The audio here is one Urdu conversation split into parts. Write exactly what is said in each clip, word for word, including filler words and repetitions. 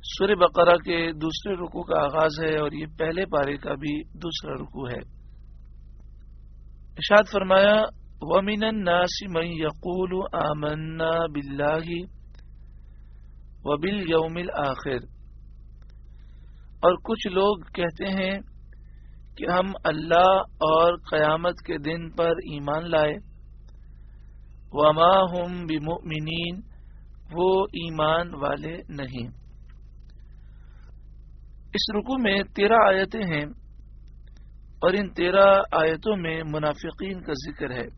سورہ بقرہ کے دوسرے رکوع کا آغاز ہے اور یہ پہلے پارے کا بھی دوسرا رکوع ہے۔ ارشاد فرمایا وَمِنَ النَّاسِ مَن يَقُولُ آمَنَّا بِاللَّهِ وَبِالْيَوْمِ الْآخِرِ، اور کچھ لوگ کہتے ہیں کہ ہم اللہ اور قیامت کے دن پر ایمان لائے، وَمَا هُمْ بِمُؤْمِنِينَ، وہ ایمان والے نہیں۔ اس رکوع میں تیرہ آیتیں ہیں اور ان تیرہ آیتوں میں منافقین کا ذکر ہے۔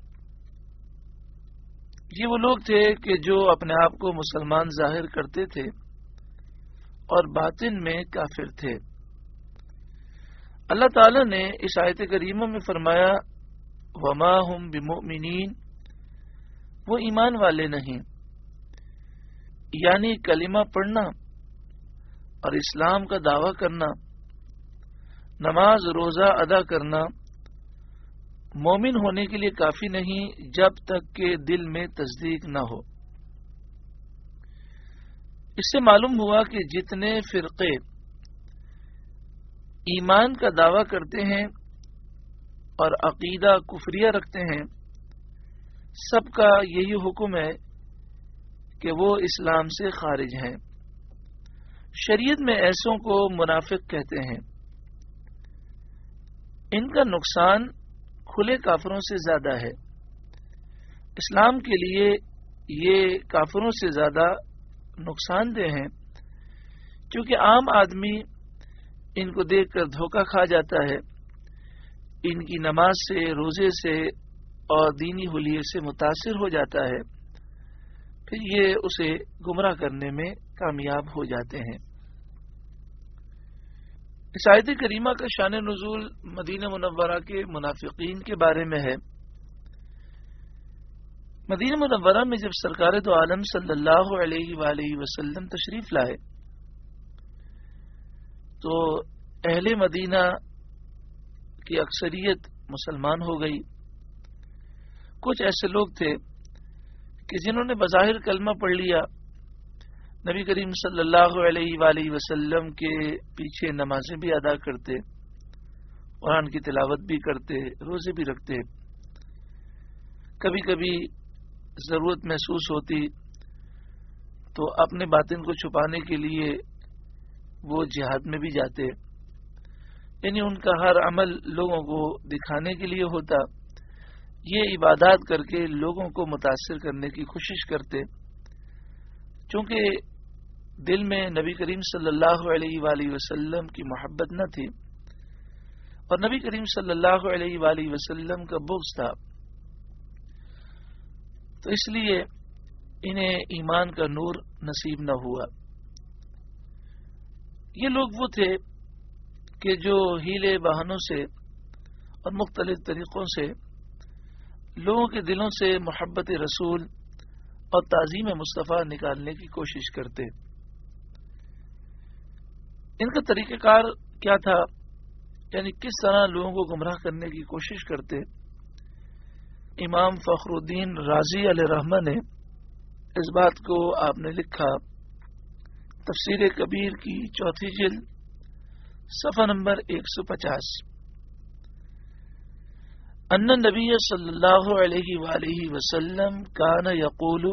یہ وہ لوگ تھے کہ جو اپنے آپ کو مسلمان ظاہر کرتے تھے اور باطن میں کافر تھے۔ اللہ تعالی نے اس آیت کریمہ میں فرمایا وما ہم بمؤمنین، وہ ایمان والے نہیں، یعنی کلمہ پڑھنا اور اسلام کا دعویٰ کرنا، نماز روزہ ادا کرنا مومن ہونے کے لیے کافی نہیں جب تک کہ دل میں تصدیق نہ ہو۔ اس سے معلوم ہوا کہ جتنے فرقے ایمان کا دعویٰ کرتے ہیں اور عقیدہ کفریہ رکھتے ہیں، سب کا یہی حکم ہے کہ وہ اسلام سے خارج ہیں۔ شریعت میں ایسوں کو منافق کہتے ہیں۔ ان کا نقصان کھلے کافروں سے زیادہ ہے۔ اسلام کے لیے یہ کافروں سے زیادہ نقصان دہ ہیں، کیونکہ عام آدمی ان کو دیکھ کر دھوکہ کھا جاتا ہے، ان کی نماز سے، روزے سے اور دینی حلیے سے متاثر ہو جاتا ہے، پھر یہ اسے گمراہ کرنے میں کامیاب ہو جاتے ہیں۔ اس آیت کریمہ کا شان نزول مدینہ منورہ کے منافقین کے بارے میں ہے۔ مدینہ منورہ میں جب سرکار دو عالم صلی اللہ علیہ وآلہ وسلم تشریف لائے تو اہل مدینہ کی اکثریت مسلمان ہو گئی۔ کچھ ایسے لوگ تھے کہ جنہوں نے بظاہر کلمہ پڑھ لیا، نبی کریم صلی اللہ علیہ وآلہ وسلم کے پیچھے نمازیں بھی ادا کرتے، قرآن کی تلاوت بھی کرتے، روزے بھی رکھتے۔ کبھی کبھی ضرورت محسوس ہوتی تو اپنے باطن کو چھپانے کے لیے وہ جہاد میں بھی جاتے، یعنی ان کا ہر عمل لوگوں کو دکھانے کے لیے ہوتا، یہ عبادات کر کے لوگوں کو متاثر کرنے کی کوشش کرتے۔ چونکہ دل میں نبی کریم صلی اللہ علیہ وآلہ وسلم کی محبت نہ تھی اور نبی کریم صلی اللہ علیہ وآلہ وسلم کا بغض تھا، تو اس لیے انہیں ایمان کا نور نصیب نہ ہوا۔ یہ لوگ وہ تھے کہ جو ہیلے بہانوں سے اور مختلف طریقوں سے لوگوں کے دلوں سے محبت رسول اور تعظیم مصطفیٰ نکالنے کی کوشش کرتے۔ ان کا طریقہ کار کیا تھا، یعنی کس طرح لوگوں کو گمراہ کرنے کی کوشش کرتے؟ امام فخر الدین رازی علیہ رحمہ نے اس بات کو آپ نے لکھا تفسیر کبیر کی چوتھی جلد صفحہ نمبر ایک سو پچاس، ان نبی صلی اللہ علیہ وآلہ وسلم کان یقول،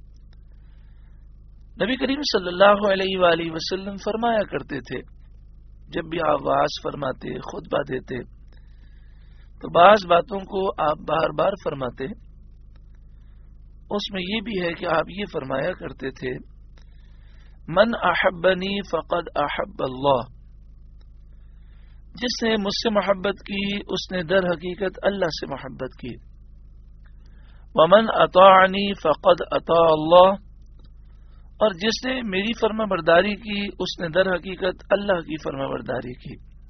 نبی کریم صلی اللہ علیہ وآلہ وسلم فرمایا کرتے تھے، جب بھی آپ واعظ فرماتے، خطبہ دیتے تو بعض باتوں کو آپ بار بار فرماتے۔ اس میں یہ بھی ہے کہ آپ یہ فرمایا کرتے تھے من احبنی فقد احب اللہ، جس نے مجھ سے محبت کی اس نے در حقیقت اللہ سے محبت کی، ومن اطاعنی فقد اطاع اللہ، اور جس نے میری فرما برداری کی اس نے در حقیقت اللہ کی فرما برداری کی۔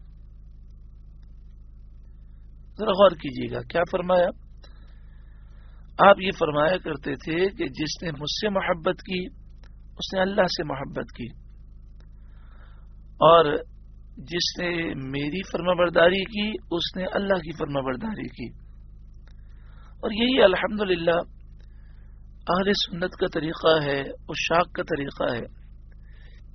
ذرا غور کیجیے گا کیا فرمایا؟ آپ یہ فرمایا کرتے تھے کہ جس نے مجھ سے محبت کی اس نے اللہ سے محبت کی، اور جس نے میری فرما برداری کی اس نے اللہ کی فرما برداری کی۔ اور یہی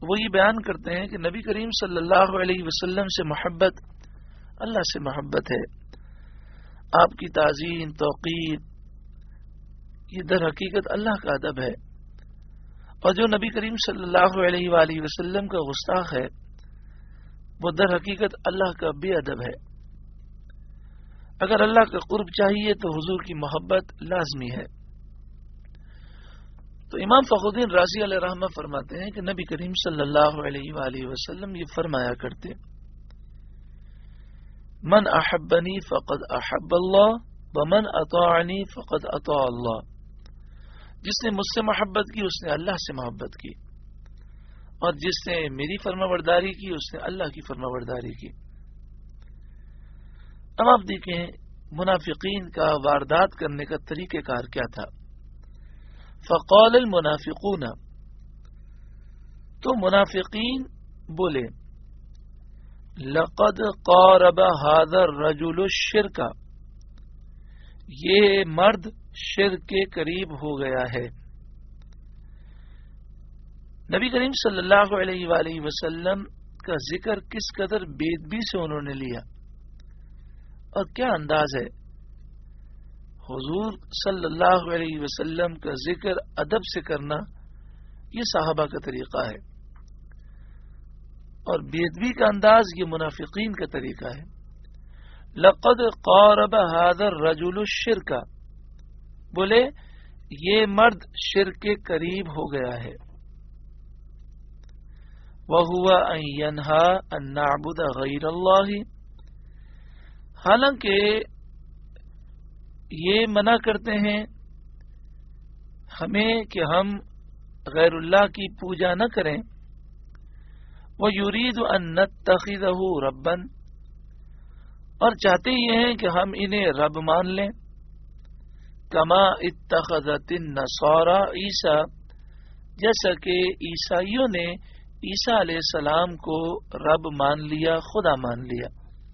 وہ یہ بیان کرتے ہیں کہ نبی کریم صلی اللہ علیہ وسلم سے محبت اللہ سے محبت ہے، آپ کی تعظیم توقیر یہ در حقیقت اللہ کا ادب ہے، اور جو نبی کریم صلی اللہ علیہ وآلہ وسلم کا گستاخ ہے وہ در حقیقت اللہ کا بے ادب ہے۔ اگر اللہ کا قرب چاہیے تو حضور کی محبت لازمی ہے۔ تو امام فخر الدین رازی علیہ رحمہ فرماتے ہیں کہ نبی کریم صلی اللہ علیہ وآلہ وسلم یہ فرمایا کرتے، من احبنی فقد احب اللہ ومن اطاعنی فقد اطاع اللہ، جس نے مجھ سے محبت کی اس نے اللہ سے محبت کی، اور جس نے میری فرما برداری کی اس نے اللہ کی فرما برداری کی۔ اب آپ دیکھیں منافقین کا واردات کرنے کا طریقہ کار کیا تھا۔ فقال المنافقون، تو منافقین بولے، لقد قارب هذا الرجل الشرک، یہ مرد شرک کے قریب ہو گیا ہے۔ نبی کریم صلی اللہ علیہ وآلہ وسلم کا ذکر کس قدر بے ادبی سے انہوں نے لیا، اور کیا انداز ہے۔ حضور صلی اللہ علیہ وسلم کا ذکر ادب سے کرنا یہ صحابہ کا طریقہ ہے، اور بے ادبی کا انداز یہ منافقین کا طریقہ ہے۔ لقد قارب هذا الرجل الشرک، بولے یہ مرد شرک کے قریب ہو گیا ہے۔ وَهُوَ أَن يَنْهَى أَن نَعْبُدَ غَيْرَ اللَّهِ، حالانکہ یہ منع کرتے ہیں ہمیں کہ ہم غیر اللہ کی پوجا نہ کریں۔ وَيُرِيدُ أَن نَتَّخِذَهُ رَبًّا، اور چاہتے یہ ہیں کہ ہم انہیں رب مان لیں۔ کما اتخذت النصارى عیسیٰ، جیسا کہ عیسائیوں نے عیسیٰ علیہ السلام کو رب مان لیا، خدا مان لیا۔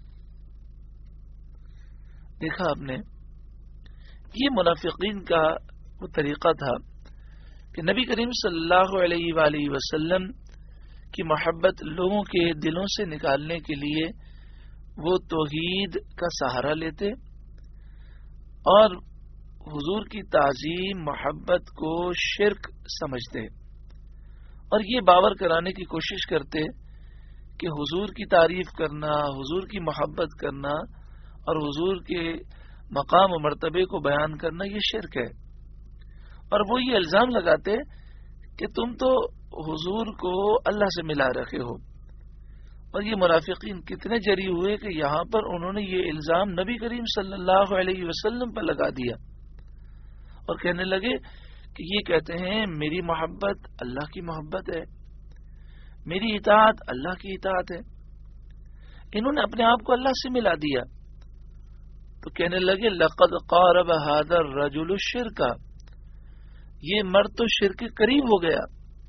دیکھا آپ نے، یہ منافقین کا وہ طریقہ تھا کہ نبی کریم صلی اللہ علیہ وآلہ وسلم کی محبت لوگوں کے دلوں سے نکالنے کے لیے وہ توحید کا سہارا لیتے، اور حضور کی تعظیم محبت کو شرک سمجھتے، اور یہ باور کرانے کی کوشش کرتے کہ حضور کی تعریف کرنا، حضور کی محبت کرنا اور حضور کے مقام و مرتبے کو بیان کرنا یہ شرک ہے، اور وہ یہ الزام لگاتے کہ تم تو حضور کو اللہ سے ملا رکھے ہو۔ اور یہ منافقین کتنے جری ہوئے کہ یہاں پر انہوں نے یہ الزام نبی کریم صلی اللہ علیہ وسلم پر لگا دیا، اور کہنے لگے کہ یہ کہتے ہیں میری محبت اللہ کی محبت ہے، میری اطاعت اللہ کی اطاعت ہے۔ انہوں نے اپنے آپ کو اللہ سے ملا دیا، تو کہنے لگے لقد قارب هذا الرجل الشرک، یہ مرد تو شرک کے قریب ہو گیا۔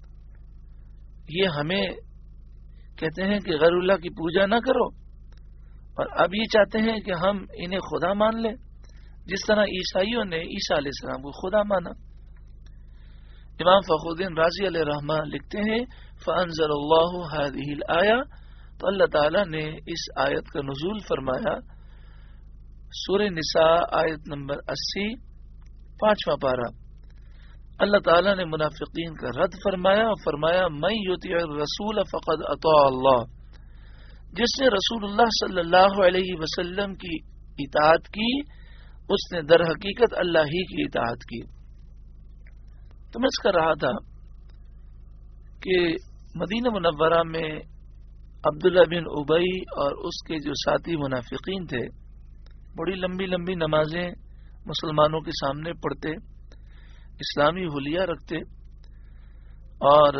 یہ ہمیں کہتے ہیں کہ غیر اللہ کی پوجا نہ کرو، اور اب یہ چاہتے ہیں کہ ہم انہیں خدا مان لیں، جس طرح عیسائیوں نے عیسیٰ علیہ السلام کو خدا مانا۔ امام فخر الدین رازی علیہ رحمہ لکھتے ہیں فانزل اللہ هذه الآیہ، تو اللہ تعالیٰ نے اس آیت کا نزول فرمایا، سورہ نساء آیت نمبر اسی، پانچواں پارہ۔ اللہ تعالیٰ نے منافقین کا رد فرمایا اور فرمایا من یطیع الرسول فقد اطاع اللہ، جس نے رسول اللہ صلی اللہ علیہ وسلم کی اطاعت کی اس نے در حقیقت اللہ ہی کی اطاعت کی۔ تو میں اس کر رہا تھا کہ مدینہ منورہ میں عبداللہ بن ابی اور اس کے جو ساتھی منافقین تھے بڑی لمبی لمبی نمازیں مسلمانوں کے سامنے پڑھتے، اسلامی حلیہ رکھتے اور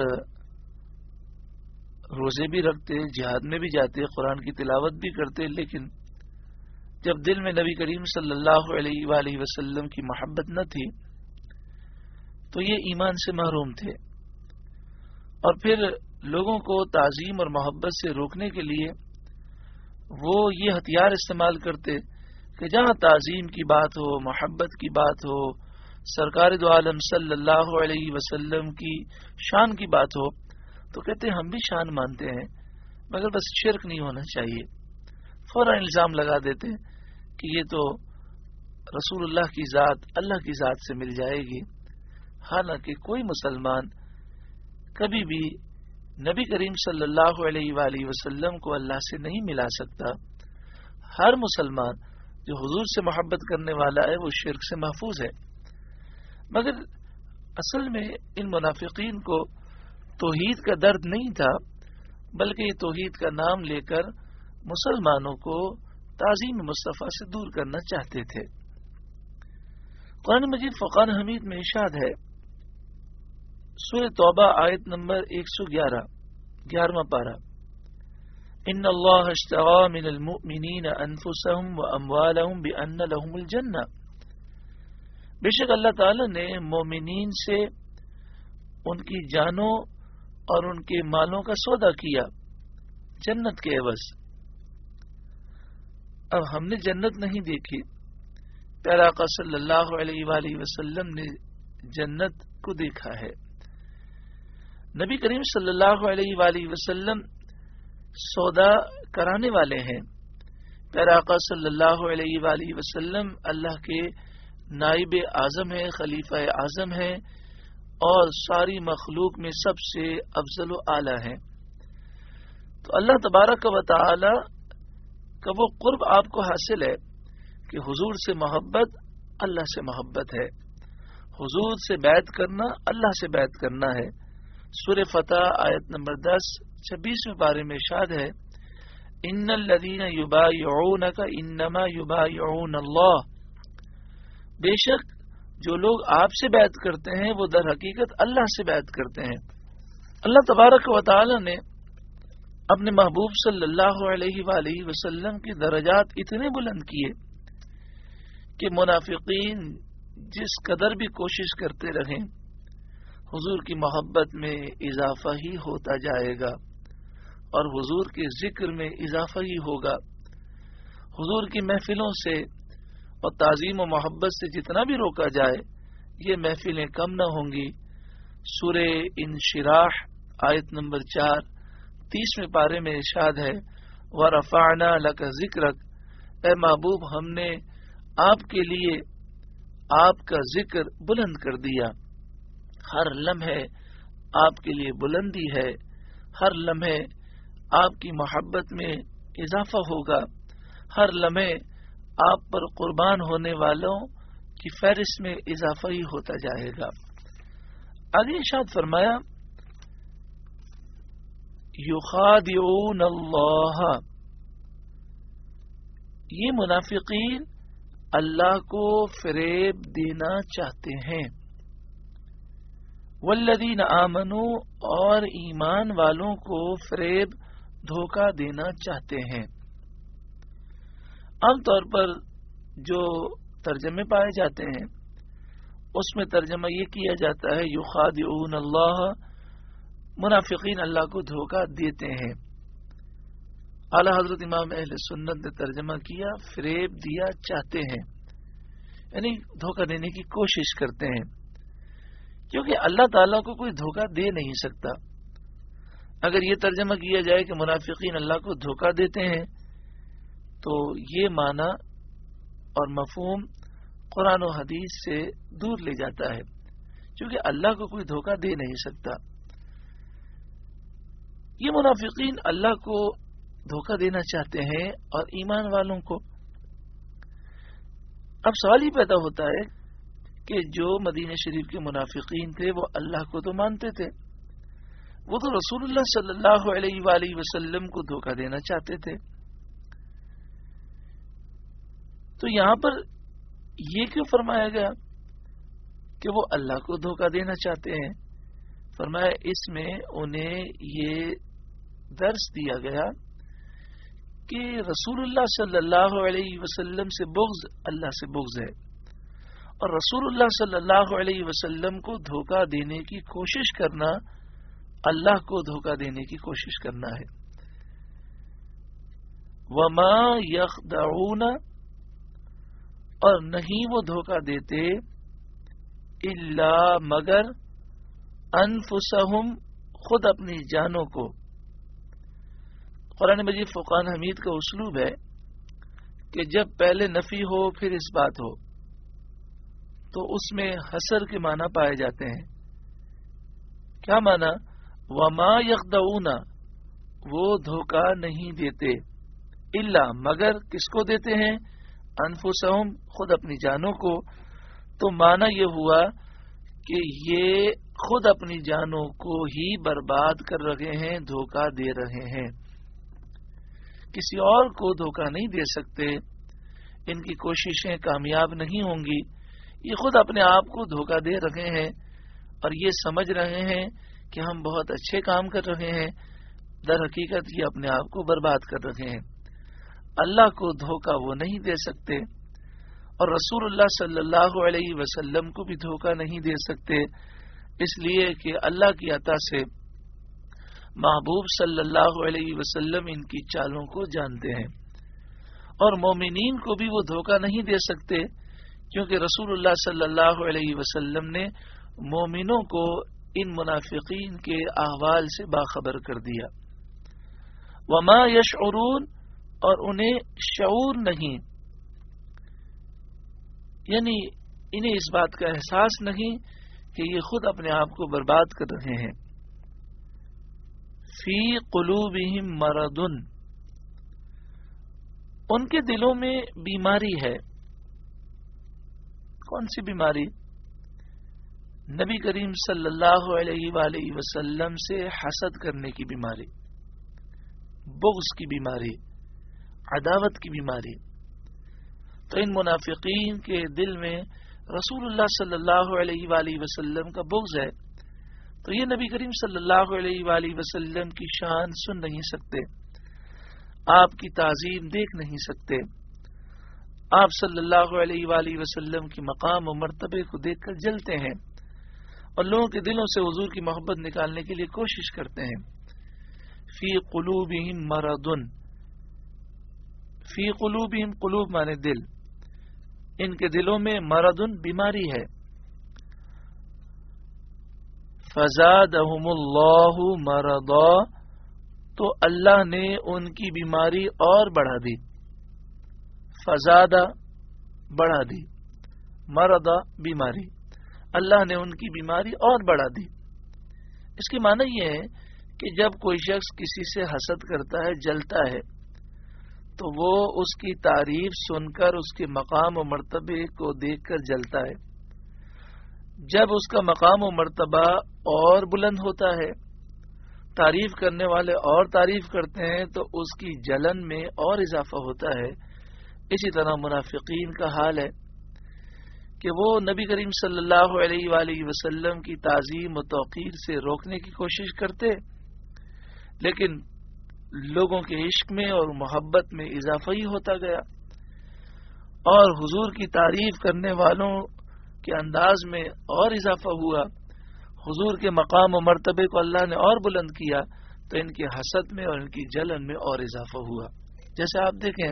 روزے بھی رکھتے، جہاد میں بھی جاتے، قرآن کی تلاوت بھی کرتے، لیکن جب دل میں نبی کریم صلی اللہ علیہ وآلہ وسلم کی محبت نہ تھی تو یہ ایمان سے محروم تھے۔ اور پھر لوگوں کو تعظیم اور محبت سے روکنے کے لیے وہ یہ ہتھیار استعمال کرتے کہ جہاں تعظیم کی بات ہو، محبت کی بات ہو، سرکار دو عالم صلی اللہ علیہ وسلم کی شان کی بات ہو، تو کہتے ہیں ہم بھی شان مانتے ہیں مگر بس شرک نہیں ہونا چاہیے. فوراً الزام لگا دیتے ہیں کہ یہ تو رسول اللہ کی ذات اللہ کی ذات سے مل جائے گی. حالانکہ کوئی مسلمان کبھی بھی نبی کریم صلی اللہ علیہ وآلہ وسلم کو اللہ سے نہیں ملا سکتا. ہر مسلمان جو حضور سے محبت کرنے والا ہے وہ شرک سے محفوظ ہے. مگر اصل میں ان منافقین کو توحید کا درد نہیں تھا، بلکہ یہ توحید کا نام لے کر مسلمانوں کو تعظیم مصطفیٰ سے دور کرنا چاہتے تھے. قرآن مجید فرقان حمید میں ارشاد ہے، سورہ توبہ آیت نمبر ایک سو گیارہ گیارہواں پارہ، ان اللہ اشتری من المؤمنین انفسهم واموالهم بان لهم الجنہ. بے شک اللہ تعالی نے مومنین سے ان کی جانوں اور ان کے مالوں کا سودا کیا جنت کے عوض. اب ہم نے جنت نہیں دیکھی، پیارا آقا صلی اللہ علیہ وآلہ وسلم نے جنت کو دیکھا ہے. نبی کریم صلی اللہ علیہ وآلہ وسلم سودا کرانے والے ہیں. پیارا آقا صلی اللہ علیہ وآلہ وسلم اللہ کے نائب اعظم ہیں، خلیفہ اعظم ہیں اور ساری مخلوق میں سب سے افضل و اعلی ہیں. تو اللہ تبارک و تعالی کا وہ قرب آپ کو حاصل ہے کہ حضور سے محبت اللہ سے محبت ہے، حضور سے بیعت کرنا اللہ سے بیعت کرنا ہے. سورہ فتح آیت نمبر دس چھبیسویں پارے میں ارشاد ہے، ان الذین یبایعونک انما یبایعون اللہ. بے شک جو لوگ آپ سے بیعت کرتے ہیں وہ در حقیقت اللہ سے بیعت کرتے ہیں. اللہ تبارک و تعالی نے اپنے محبوب صلی اللہ علیہ وآلہ وسلم کی درجات اتنے بلند کیے کہ منافقین جس قدر بھی کوشش کرتے رہیں حضور کی محبت میں اضافہ ہی ہوتا جائے گا اور حضور کے ذکر میں اضافہ ہی ہوگا. حضور کی محفلوں سے اور تعظیم و محبت سے جتنا بھی روکا جائے یہ محفلیں کم نہ ہوں گی. سورہ انشراح آیت نمبر چار تیسویں پارے میں ارشاد ہے، وَرَفَعْنَا لَكَ ذِكْرَكَ. اے محبوب ہم نے آپ کے لیے آپ کا ذکر بلند کر دیا. ہر لمحے آپ کے لیے بلندی ہے، ہر لمحے آپ کی محبت میں اضافہ ہوگا، ہر لمحے آپ پر قربان ہونے والوں کی فہرست میں اضافہ ہی ہوتا جائے گا. آگے ارشاد فرمایا، یخادعون اللہ. یہ منافقین اللہ کو فریب دینا چاہتے ہیں. والذین آمنوا اور ایمان والوں کو فریب دھوکہ دینا چاہتے ہیں. عام طور پر جو ترجمے پائے جاتے ہیں اس میں ترجمہ یہ کیا جاتا ہے یخادعون اللہ، منافقین اللہ کو دھوکہ دیتے ہیں. اعلی حضرت امام اہل سنت نے ترجمہ کیا فریب دیا چاہتے ہیں، یعنی دھوکہ دینے کی کوشش کرتے ہیں، کیونکہ اللہ تعالیٰ کو کوئی دھوکہ دے نہیں سکتا. اگر یہ ترجمہ کیا جائے کہ منافقین اللہ کو دھوکہ دیتے ہیں تو یہ معنی اور مفہوم قرآن و حدیث سے دور لے جاتا ہے، کیونکہ اللہ کو کوئی دھوکہ دے نہیں سکتا. یہ منافقین اللہ کو دھوکہ دینا چاہتے ہیں اور ایمان والوں کو. اب سوال ہی پیدا ہوتا ہے کہ جو مدینہ شریف کے منافقین تھے وہ اللہ کو تو مانتے تھے، وہ تو رسول اللہ صلی اللہ علیہ وآلہ وسلم کو دھوکہ دینا چاہتے تھے، تو یہاں پر یہ کیوں فرمایا گیا کہ وہ اللہ کو دھوکہ دینا چاہتے ہیں؟ فرمایا اس میں انہیں یہ درس دیا گیا کہ رسول اللہ صلی اللہ علیہ وسلم سے بغض اللہ سے بغض ہے، اور رسول اللہ صلی اللہ علیہ وسلم کو دھوکہ دینے کی کوشش کرنا اللہ کو دھوکہ دینے کی کوشش کرنا ہے. وما یخدعون، اور نہیں وہ دھوکہ دیتے، الا مگر انفسہم، خود اپنی جانوں کو، قرآن مجید فرقان حمید کا اسلوب ہے کہ جب پہلے نفی ہو پھر اس بات ہو تو اس میں حسر کے معنی پائے جاتے ہیں. کیا معنی؟ وما یخدعون، وہ دھوکہ نہیں دیتے، الا مگر کس کو دیتے ہیں؟ انفسہم، خود اپنی جانوں کو. تو معنی یہ ہوا کہ یہ خود اپنی جانوں کو ہی برباد کر رہے ہیں، دھوکہ دے رہے ہیں، کسی اور کو دھوکہ نہیں دے سکتے. ان کی کوششیں کامیاب نہیں ہوں گی، یہ خود اپنے آپ کو دھوکہ دے رہے ہیں اور یہ سمجھ رہے ہیں کہ ہم بہت اچھے کام کر رہے ہیں، در حقیقت یہ اپنے آپ کو برباد کر رہے ہیں. اللہ کو دھوکہ وہ نہیں دے سکتے اور رسول اللہ صلی اللہ علیہ وسلم کو بھی دھوکہ نہیں دے سکتے، اس لیے کہ اللہ کی عطا سے محبوب صلی اللہ علیہ وسلم ان کی چالوں کو جانتے ہیں. اور مومنین کو بھی وہ دھوکہ نہیں دے سکتے کیونکہ رسول اللہ صلی اللہ علیہ وسلم نے مومنوں کو ان منافقین کے احوال سے باخبر کر دیا. وما یشعرون، اور انہیں شعور نہیں، یعنی انہیں اس بات کا احساس نہیں کہ یہ خود اپنے آپ کو برباد کر رہے ہیں. فی قلوبہم مرض، ان کے دلوں میں بیماری ہے. کون سی بیماری؟ نبی کریم صلی اللہ علیہ وآلہ وسلم سے حسد کرنے کی بیماری، بغض کی بیماری، عداوت کی بیماری. تو ان منافقین کے دل میں رسول اللہ صلی اللہ علیہ وآلہ وسلم کا بغض ہے، تو یہ نبی کریم صلی اللہ علیہ وآلہ وسلم کی شان سن نہیں سکتے، آپ کی تعظیم دیکھ نہیں سکتے، آپ صلی اللہ علیہ وآلہ وسلم کی مقام و مرتبے کو دیکھ کر جلتے ہیں اور لوگوں کے دلوں سے حضور کی محبت نکالنے کے لیے کوشش کرتے ہیں. فی قلوبہم مرض، فی قلوبہم، قلوب مانے دل، ان کے دلوں میں مرض بیماری ہے. فزادہم اللہ مرضا، تو اللہ نے ان کی بیماری اور بڑھا دی. فزادہ بڑھا دی، مرضا بیماری، اللہ نے ان کی بیماری اور بڑھا دی. اس کی معنی یہ ہے کہ جب کوئی شخص کسی سے حسد کرتا ہے، جلتا ہے، تو وہ اس کی تعریف سن کر اس کے مقام و مرتبے کو دیکھ کر جلتا ہے. جب اس کا مقام و مرتبہ اور بلند ہوتا ہے، تعریف کرنے والے اور تعریف کرتے ہیں، تو اس کی جلن میں اور اضافہ ہوتا ہے. اسی طرح منافقین کا حال ہے کہ وہ نبی کریم صلی اللہ علیہ وآلہ وسلم کی تعظیم و توقیر سے روکنے کی کوشش کرتے، لیکن لوگوں کے عشق میں اور محبت میں اضافہ ہی ہوتا گیا اور حضور کی تعریف کرنے والوں کے انداز میں اور اضافہ ہوا. حضور کے مقام و مرتبے کو اللہ نے اور بلند کیا تو ان کے حسد میں اور ان کی جلن میں اور اضافہ ہوا. جیسے آپ دیکھیں،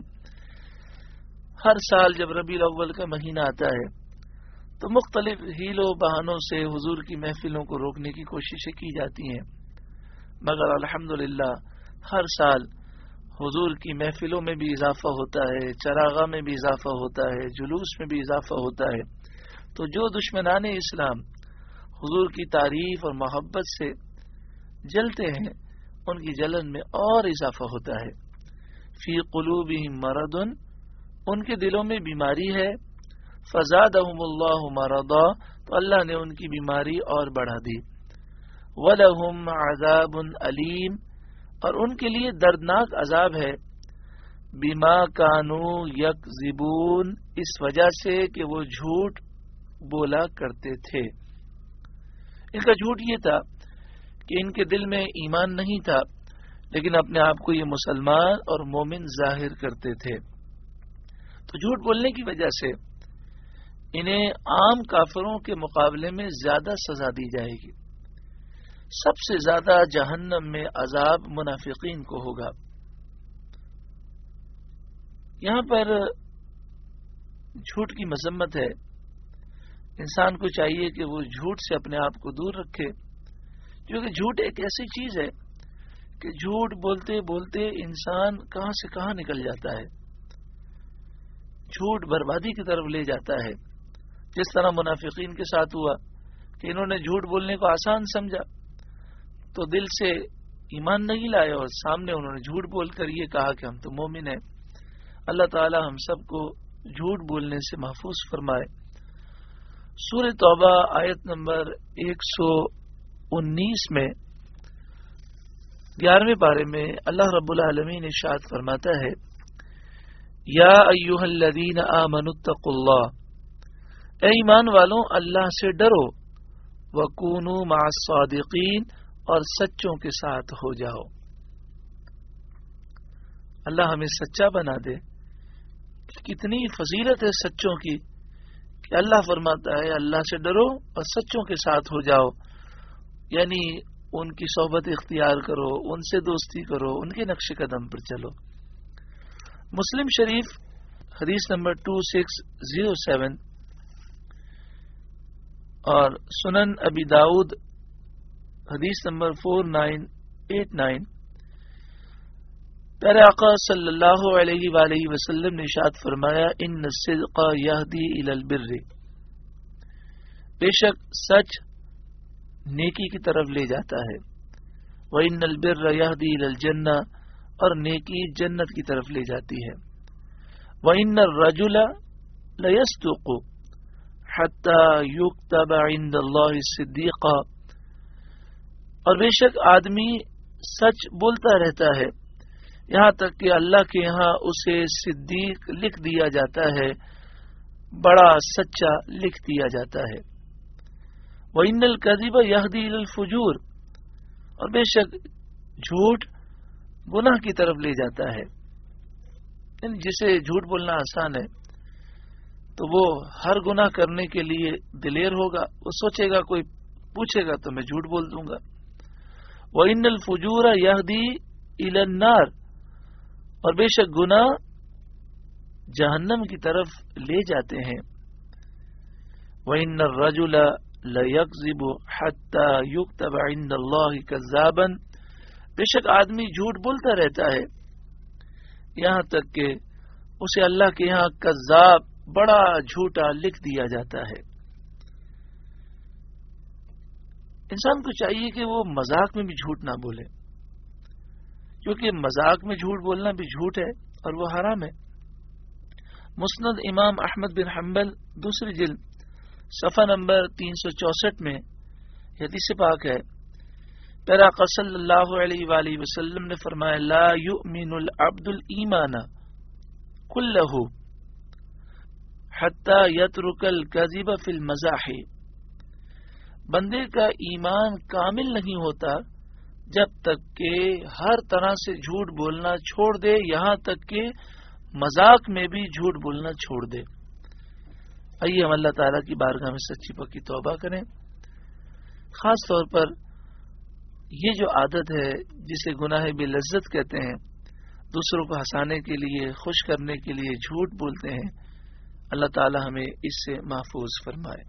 ہر سال جب ربیع الاول کا مہینہ آتا ہے تو مختلف ہیلوں بہانوں سے حضور کی محفلوں کو روکنے کی کوششیں کی جاتی ہیں، مگر الحمدللہ ہر سال حضور کی محفلوں میں بھی اضافہ ہوتا ہے، چراغاں میں بھی اضافہ ہوتا ہے، جلوس میں بھی اضافہ ہوتا ہے. تو جو دشمنان اسلام حضور کی تعریف اور محبت سے جلتے ہیں، ان کی جلن میں اور اضافہ ہوتا ہے. فی قلوبہم مرض، ان کے دلوں میں بیماری ہے. فزادہم اللہ مرضا، تو اللہ نے ان کی بیماری اور بڑھا دی. وَلَهُمْ عَذَابٌ علیم، اور ان کے لیے دردناک عذاب ہے. بما کانوا یکذبون، اس وجہ سے کہ وہ جھوٹ بولا کرتے تھے. ان کا جھوٹ یہ تھا کہ ان کے دل میں ایمان نہیں تھا، لیکن اپنے آپ کو یہ مسلمان اور مومن ظاہر کرتے تھے. تو جھوٹ بولنے کی وجہ سے انہیں عام کافروں کے مقابلے میں زیادہ سزا دی جائے گی. سب سے زیادہ جہنم میں عذاب منافقین کو ہوگا. یہاں پر جھوٹ کی مذمت ہے. انسان کو چاہیے کہ وہ جھوٹ سے اپنے آپ کو دور رکھے، کیونکہ جھوٹ ایک ایسی چیز ہے کہ جھوٹ بولتے بولتے انسان کہاں سے کہاں نکل جاتا ہے. جھوٹ بربادی کی طرف لے جاتا ہے. جس طرح منافقین کے ساتھ ہوا کہ انہوں نے جھوٹ بولنے کو آسان سمجھا تو دل سے ایمان نہیں لائے اور سامنے انہوں نے جھوٹ بول کر یہ کہا کہ ہم تو مومن ہیں. اللہ تعالی ہم سب کو جھوٹ بولنے سے محفوظ فرمائے. سورہ توبہ آیت نمبر ایک سو انیس میں گیارہویں پارے میں اللہ رب العالمین ارشاد فرماتا ہے یا ایھا الذین آمنوا اتقوا اللہ، اے ایمان والوں اللہ سے ڈرو، وکونوا مع الصادقین، اور سچوں کے ساتھ ہو جاؤ. اللہ ہمیں سچا بنا دے. کتنی فضیلت ہے سچوں کی کہ اللہ فرماتا ہے اللہ سے ڈرو اور سچوں کے ساتھ ہو جاؤ، یعنی ان کی صحبت اختیار کرو، ان سے دوستی کرو، ان کے نقش قدم پر چلو. مسلم شریف حدیث number two six zero seven اور سنن ابی داؤد حدیث number four nine eight nine پیارے آقا صلی اللہ علیہ وآلہ وسلم نے ارشاد فرمایا ان الصدق یہدی الی البر، بے شک سچ نیکی کی طرف لے جاتا ہے. وَإِنَّ الْبِرَّ يَهْدِي إِلَى الْجَنَّةِ، اور نیکی جنت کی طرف لے جاتی ہے. وَإِنَّ الرَّجُلَ لَيَصْدُقُ حَتَّى يُكْتَبَ عِندَ اللَّهِ صِدِّيقًا، اور بے شک آدمی سچ بولتا رہتا ہے یہاں تک کہ اللہ کے یہاں اسے صدیق لکھ دیا جاتا ہے، بڑا سچا لکھ دیا جاتا ہے. وَإِنَّ الْكَذِبَ يَهْدِي إِلَى الْفُجُورِ، اور بے شک جھوٹ گناہ کی طرف لے جاتا ہے. یعنی جسے جھوٹ بولنا آسان ہے تو وہ ہر گناہ کرنے کے لیے دلیر ہوگا. وہ سوچے گا کوئی پوچھے گا تو میں جھوٹ بول دوں گا. وَإِنَّ الْفُجُورَ يَهْدِي إِلَى النَّارِ، اور بے شک گناہ جہنم کی طرف لے جاتے ہیں. وَإِنَّ الرَّجُلَ لَيَكْذِبُ حَتَّى يُكْتَبَ عِندَ اللَّهِ كَذَّابًا، بے شک آدمی جھوٹ بولتا رہتا ہے یہاں تک کہ اسے اللہ کے یہاں کذاب، بڑا جھوٹا لکھ دیا جاتا ہے. انسان کو چاہیے کہ وہ مذاق میں بھی جھوٹ نہ بولے، کیونکہ مذاق میں جھوٹ بولنا بھی جھوٹ ہے اور وہ حرام ہے. مسند امام احمد بن حنبل دوسری جلد صفحہ نمبر تین سو چونسٹھ میں حدیث پاک ہے، پیارا آقا صلی اللہ علیہ وآلہ وسلم نے فرمایا لا یؤمن العبد الایمان کلہ حتی یترک الکذب فی المزاح، بندے کا ایمان کامل نہیں ہوتا جب تک کہ ہر طرح سے جھوٹ بولنا چھوڑ دے، یہاں تک کہ مذاق میں بھی جھوٹ بولنا چھوڑ دے. آئیے ہم اللہ تعالیٰ کی بارگاہ میں سچی پکی توبہ کریں. خاص طور پر یہ جو عادت ہے جسے گناہ بے لذت کہتے ہیں، دوسروں کو ہنسانے کے لیے، خوش کرنے کے لیے جھوٹ بولتے ہیں، اللہ تعالیٰ ہمیں اس سے محفوظ فرمائے.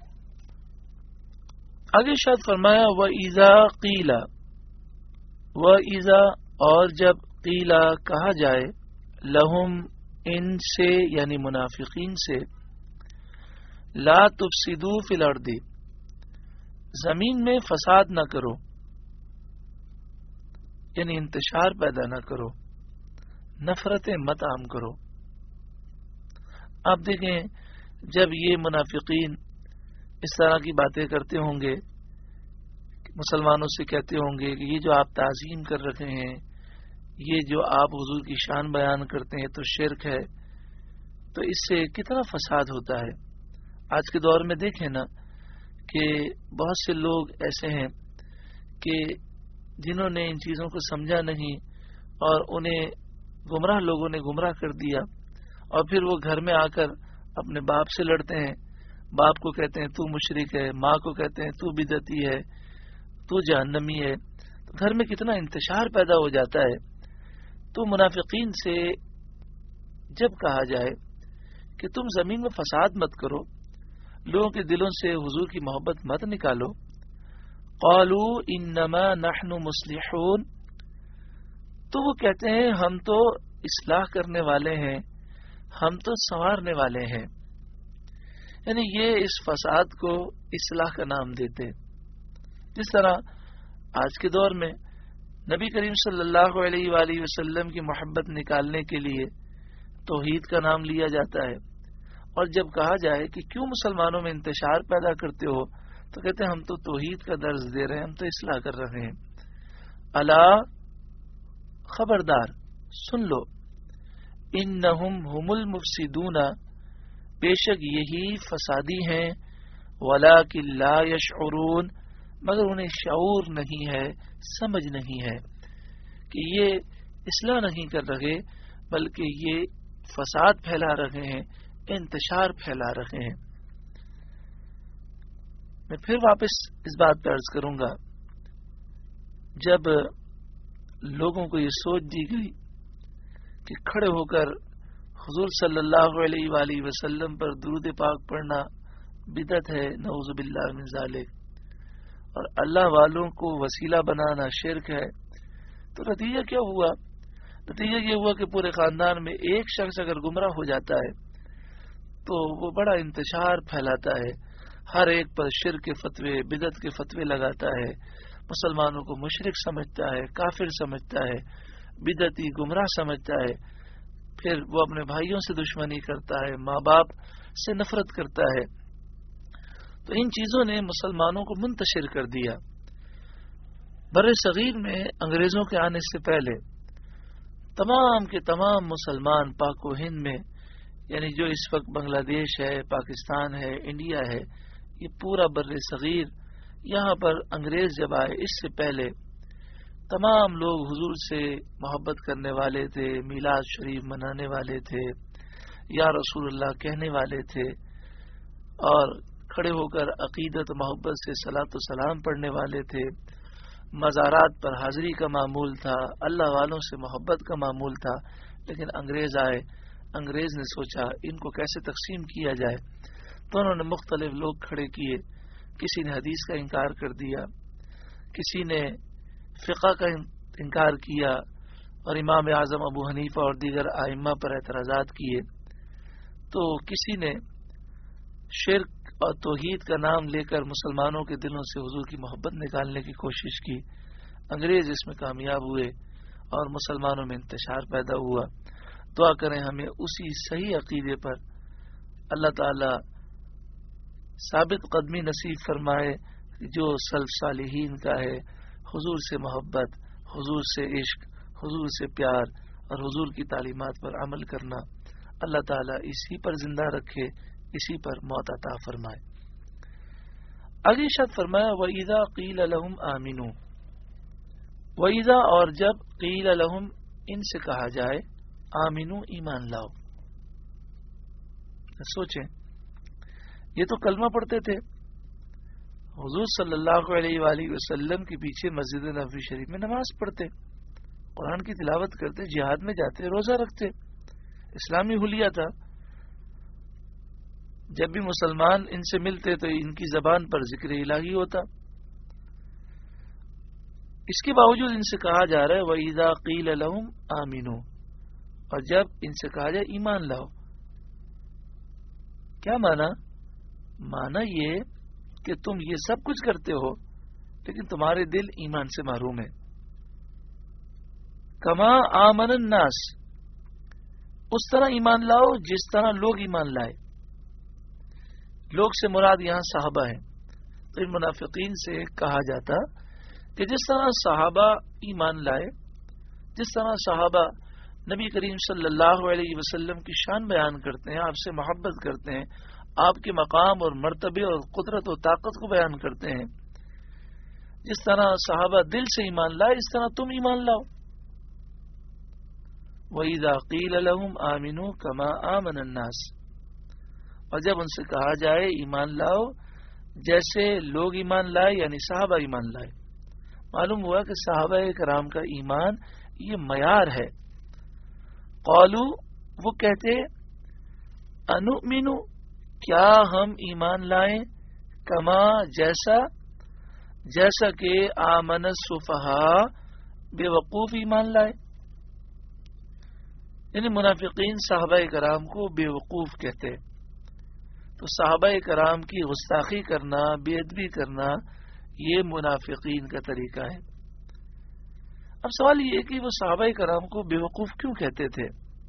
آگے شاید فرمایا وَإِذَا قِيلَ، وَإِذَا، اور جب قیلا کہا جائے، لہم ان سے یعنی منافقین سے، لا تفسدوا فی الارض، زمین میں فساد نہ کرو، یعنی انتشار پیدا نہ کرو، نفرتیں مت عام کرو. آپ دیکھیں جب یہ منافقین اس طرح کی باتیں کرتے ہوں گے، مسلمانوں سے کہتے ہوں گے کہ یہ جو آپ تعظیم کر رکھے ہیں، یہ جو آپ حضور کی شان بیان کرتے ہیں تو شرک ہے، تو اس سے کتنا فساد ہوتا ہے. آج کے دور میں دیکھیں نا کہ بہت سے لوگ ایسے ہیں کہ جنہوں نے ان چیزوں کو سمجھا نہیں اور انہیں گمراہ لوگوں نے گمراہ کر دیا، اور پھر وہ گھر میں آ کر اپنے باپ سے لڑتے ہیں. باپ کو کہتے ہیں تو مشرک ہے، ماں کو کہتے ہیں تو بدعتی ہے، تو جہنمی ہے. تو گھر میں کتنا انتشار پیدا ہو جاتا ہے. تو منافقین سے جب کہا جائے کہ تم زمین میں فساد مت کرو، لوگوں کے دلوں سے حضور کی محبت مت نکالو، قالوا انما نحن مصلحون، تو وہ کہتے ہیں ہم تو اصلاح کرنے والے ہیں، ہم تو سنوارنے والے ہیں. یعنی یہ اس فساد کو اصلاح کا نام دیتے. جس طرح آج کے دور میں نبی کریم صلی اللہ علیہ وآلہ وسلم کی محبت نکالنے کے لیے توحید کا نام لیا جاتا ہے، اور جب کہا جائے کہ کیوں مسلمانوں میں انتشار پیدا کرتے ہو تو کہتے ہیں ہم تو توحید کا درس دے رہے ہیں، ہم تو اصلاح کر رہے ہیں. الا خبردار، سن لو، انہم هم المفسدون، بے شک یہی فسادی ہیں، ولکن لا یشعرون، مگر انہیں شعور نہیں ہے، سمجھ نہیں ہے کہ یہ اصلاح نہیں کر رہے بلکہ یہ فساد پھیلا رہے ہیں، انتشار پھیلا رہے ہیں. میں پھر واپس اس بات پہ عرض کروں گا، جب لوگوں کو یہ سوچ دی گئی کہ کھڑے ہو کر حضور صلی اللہ علیہ وآلہ وسلم پر درود پاک پڑھنا بدعت ہے، نعوذ باللہ من ذالک، اور اللہ والوں کو وسیلہ بنانا شرک ہے، تو نتیجہ کیا ہوا؟ نتیجہ یہ ہوا کہ پورے خاندان میں ایک شخص اگر گمراہ ہو جاتا ہے تو وہ بڑا انتشار پھیلاتا ہے، ہر ایک پر شرک کے فتوے، بدعت کے فتوے لگاتا ہے، مسلمانوں کو مشرک سمجھتا ہے، کافر سمجھتا ہے، بدعتی گمراہ سمجھتا ہے. پھر وہ اپنے بھائیوں سے دشمنی کرتا ہے، ماں باپ سے نفرت کرتا ہے. تو ان چیزوں نے مسلمانوں کو منتشر کر دیا. بر صغیر میں انگریزوں کے آنے سے پہلے تمام کے تمام مسلمان پاک و ہند میں، یعنی جو اس وقت بنگلہ دیش ہے، پاکستان ہے، انڈیا ہے، یہ پورا بر صغیر، یہاں پر انگریز جب آئے اس سے پہلے تمام لوگ حضور سے محبت کرنے والے تھے، میلاد شریف منانے والے تھے، یا رسول اللہ کہنے والے تھے، اور کھڑے ہو کر عقیدت و محبت سے صلاۃ و سلام پڑھنے والے تھے. مزارات پر حاضری کا معمول تھا، اللہ والوں سے محبت کا معمول تھا. لیکن انگریز آئے، انگریز نے سوچا ان کو کیسے تقسیم کیا جائے، تو انہوں نے مختلف لوگ کھڑے کیے. کسی نے حدیث کا انکار کر دیا، کسی نے فقہ کا انکار کیا، اور امام اعظم ابو حنیفہ اور دیگر ائمہ پر اعتراضات کیے. تو کسی نے شرک اور توحید کا نام لے کر مسلمانوں کے دلوں سے حضور کی محبت نکالنے کی کوشش کی. انگریز اس میں کامیاب ہوئے اور مسلمانوں میں انتشار پیدا ہوا. دعا کریں ہمیں اسی صحیح عقیدے پر اللہ تعالی ثابت قدمی نصیب فرمائے جو سلف صالحین کا ہے، حضور سے محبت، حضور سے عشق، حضور سے پیار اور حضور کی تعلیمات پر عمل کرنا. اللہ تعالی اسی پر زندہ رکھے، اسی پر موت عطا فرمائے. اگلی شرط فرمایا وَإِذَا قِيلَ لَهُمْ آمِنُوا، وَإِذَا اور جب قِيلَ لَهُمْ ان سے کہا جائے آمینو ایمان لاؤ. سوچیں، یہ تو کلمہ پڑھتے تھے، حضور صلی اللہ علیہ وآلہ وسلم کے پیچھے مسجد نبوی شریف میں نماز پڑھتے، قرآن کی تلاوت کرتے، جہاد میں جاتے، روزہ رکھتے، اسلامی حلیہ تھا. جب بھی مسلمان ان سے ملتے تو ان کی زبان پر ذکر الہی ہوتا. اس کے باوجود ان سے کہا جا رہا ہے وَإِذَا قِيلَ لَهُمْ آمِنُوا، اور جب ان سے کہا جائے ایمان لاؤ. کیا مانا؟ مانا یہ کہ تم یہ سب کچھ کرتے ہو لیکن تمہارے دل ایمان سے محروم ہے. کما آمن الناس، اس طرح ایمان لاؤ جس طرح لوگ ایمان لائے. لوگ سے مراد یہاں صحابہ ہیں. تو ان منافقین سے کہا جاتا کہ جس طرح صحابہ ایمان لائے، جس طرح صحابہ نبی کریم صلی اللہ علیہ وسلم کی شان بیان کرتے ہیں، آپ سے محبت کرتے ہیں، آپ کے مقام اور مرتبے اور قدرت و طاقت کو بیان کرتے ہیں، جس طرح صحابہ دل سے ایمان لائے اس طرح تم ایمان لاؤ. وَإِذَا قِيلَ لَهُمْ آمِنُوا كَمَا آمَنَ النَّاسِ، اور جب ان سے کہا جائے ایمان لاؤ جیسے لوگ ایمان لائے، یعنی صحابہ ایمان لائے. معلوم ہوا کہ صحابہ کرام کا ایمان یہ معیار ہے. قالو، وہ کہتے انؤمنو، کیا ہم ایمان لائیں، کما جیسا جیسا کہ آمن السفہاء بے وقوف ایمان لائے. یعنی منافقین صحابہ کرام کو بے وقوف کہتے. تو صحابہ کرام کی گستاخی کرنا، بے ادبی کرنا، یہ منافقین کا طریقہ ہے. اب سوال یہ ہے کہ وہ صحابہ کرام کو بے وقوف کیوں کہتے تھے؟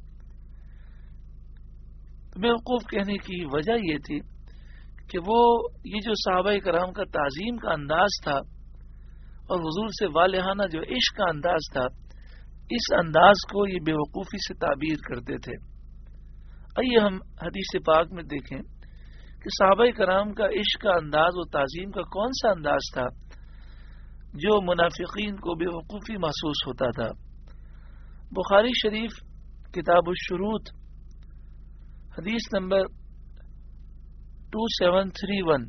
بے وقوف کہنے کی وجہ یہ تھی کہ وہ یہ جو صحابہ کرام کا تعظیم کا انداز تھا اور حضور سے والہانہ جو عشق کا انداز تھا، اس انداز کو یہ بے وقوفی سے تعبیر کرتے تھے. آئیے ہم حدیث پاک میں دیکھیں کہ صحابہ کرام کا عشق کا انداز و تعظیم کا کون سا انداز تھا جو منافقین کو بے وقوفی محسوس ہوتا تھا. بخاری شریف کتاب الشروط حدیث نمبر دو سات تین ایک،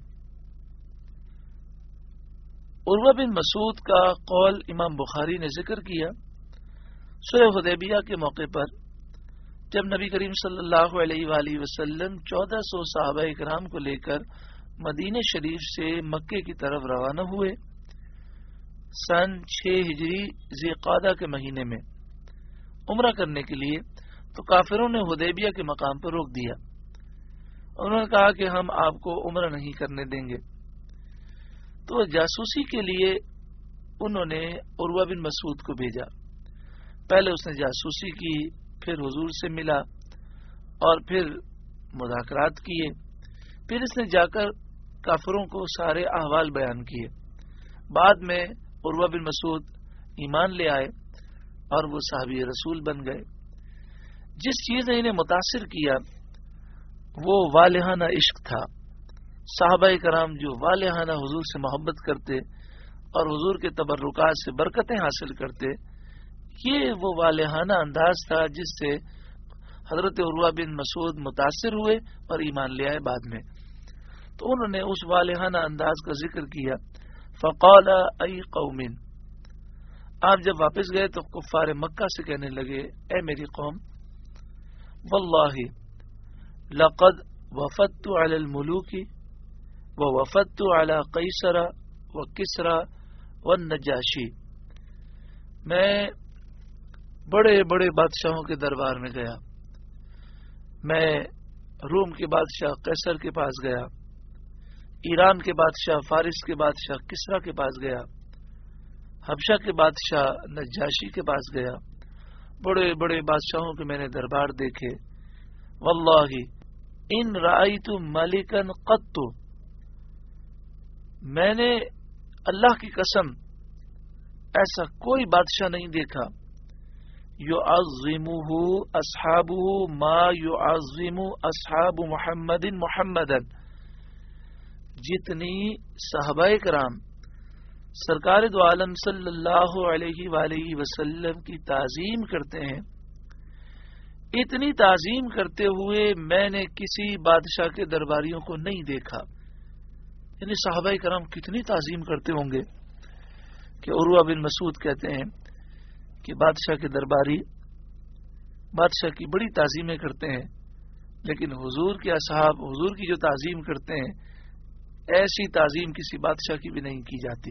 عروہ بن مسعود کا قول امام بخاری نے ذکر کیا. صلح حدیبیہ کے موقع پر جب نبی کریم صلی اللہ علیہ وآلہ وسلم چودہ سو صحابہ کرام کو لے کر مدینہ شریف سے مکے کی طرف روانہ ہوئے سن چھ ہجری ذی قعدہ کے مہینے میں عمرہ کرنے کے لیے، تو کافروں نے حدیبیہ کے مقام پر روک دیا. انہوں نے کہا کہ ہم آپ کو عمرہ نہیں کرنے دیں گے. تو جاسوسی کے لیے انہوں نے عروہ بن مسعود کو بھیجا. پہلے اس نے جاسوسی کی، پھر حضور سے ملا اور پھر مذاکرات کیے. پھر اس نے جا کر کافروں کو سارے احوال بیان کیے. بعد میں عروہ بن مسعود ایمان لے آئے اور وہ صحابی رسول بن گئے. جس چیز نے انہیں متاثر کیا وہ والہانہ عشق تھا. صحابہ کرام جو والہانہ حضور سے محبت کرتے اور حضور کے تبرکات سے برکتیں حاصل کرتے، یہ وہ والہانہ انداز تھا جس سے حضرت عروہ بن مسعود متاثر ہوئے اور ایمان لے آئے بعد میں. تو انہوں نے اس والہانہ انداز کا ذکر کیا. فقال ای قوم، آپ جب واپس گئے تو کفار مکہ سے کہنے لگے، اے میری قوم، واللہ لقد وفدت علی الملوک ووفدت علی قیصر وکسرى والنجاشی، میں بڑے بڑے بادشاہوں کے دربار میں گیا. میں روم کے بادشاہ قیصر کے پاس گیا، ایران کے بادشاہ فارس کے بادشاہ کسرا کے پاس گیا، حبشہ کے بادشاہ نجاشی کے پاس گیا. بڑے بڑے بادشاہوں کے میں نے دربار دیکھے. واللہ ان رأیت ملکا قط، میں نے اللہ کی قسم ایسا کوئی بادشاہ نہیں دیکھا، یعظمہ اصحابہ ما یعظم اصحاب محمد محمدا، جتنی صحابہ کرام سرکار دو عالم صلی اللہ علیہ وآلہ وسلم کی تعظیم کرتے ہیں، اتنی تعظیم کرتے ہوئے میں نے کسی بادشاہ کے درباریوں کو نہیں دیکھا. یعنی صحابہ کرام کتنی تعظیم کرتے ہوں گے کہ عروہ بن مسعود کہتے ہیں کہ بادشاہ کے درباری بادشاہ کی بڑی تعظیمیں کرتے ہیں، لیکن حضور کے اصحاب حضور کی جو تعظیم کرتے ہیں ایسی تعظیم کسی بادشاہ کی بھی نہیں کی جاتی.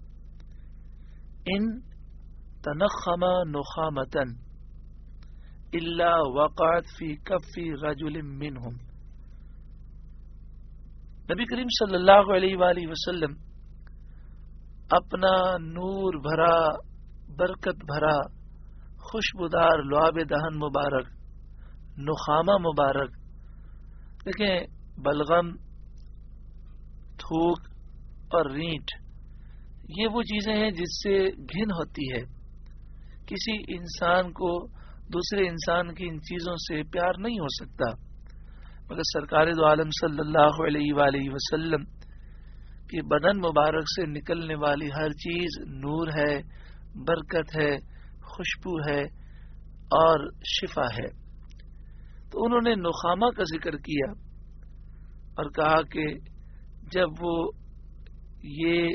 ان تنخم نخامتن الا وقعت فی کف رجل منہم، نبی کریم صلی اللہ علیہ وآلہ وسلم اپنا نور بھرا، برکت بھرا، خوشبودار لعاب دہن مبارک، نخامہ مبارک، دیکھیں بلغم، تھوک اور رینٹ، یہ وہ چیزیں ہیں جس سے گھن ہوتی ہے. کسی انسان کو دوسرے انسان کی ان چیزوں سے پیار نہیں ہو سکتا، مگر سرکار دو عالم صلی اللہ علیہ وآلہ وسلم کی بدن مبارک سے نکلنے والی ہر چیز نور ہے، برکت ہے، خوشبو ہے اور شفا ہے. تو انہوں نے نخامہ کا ذکر کیا اور کہا کہ جب وہ یہ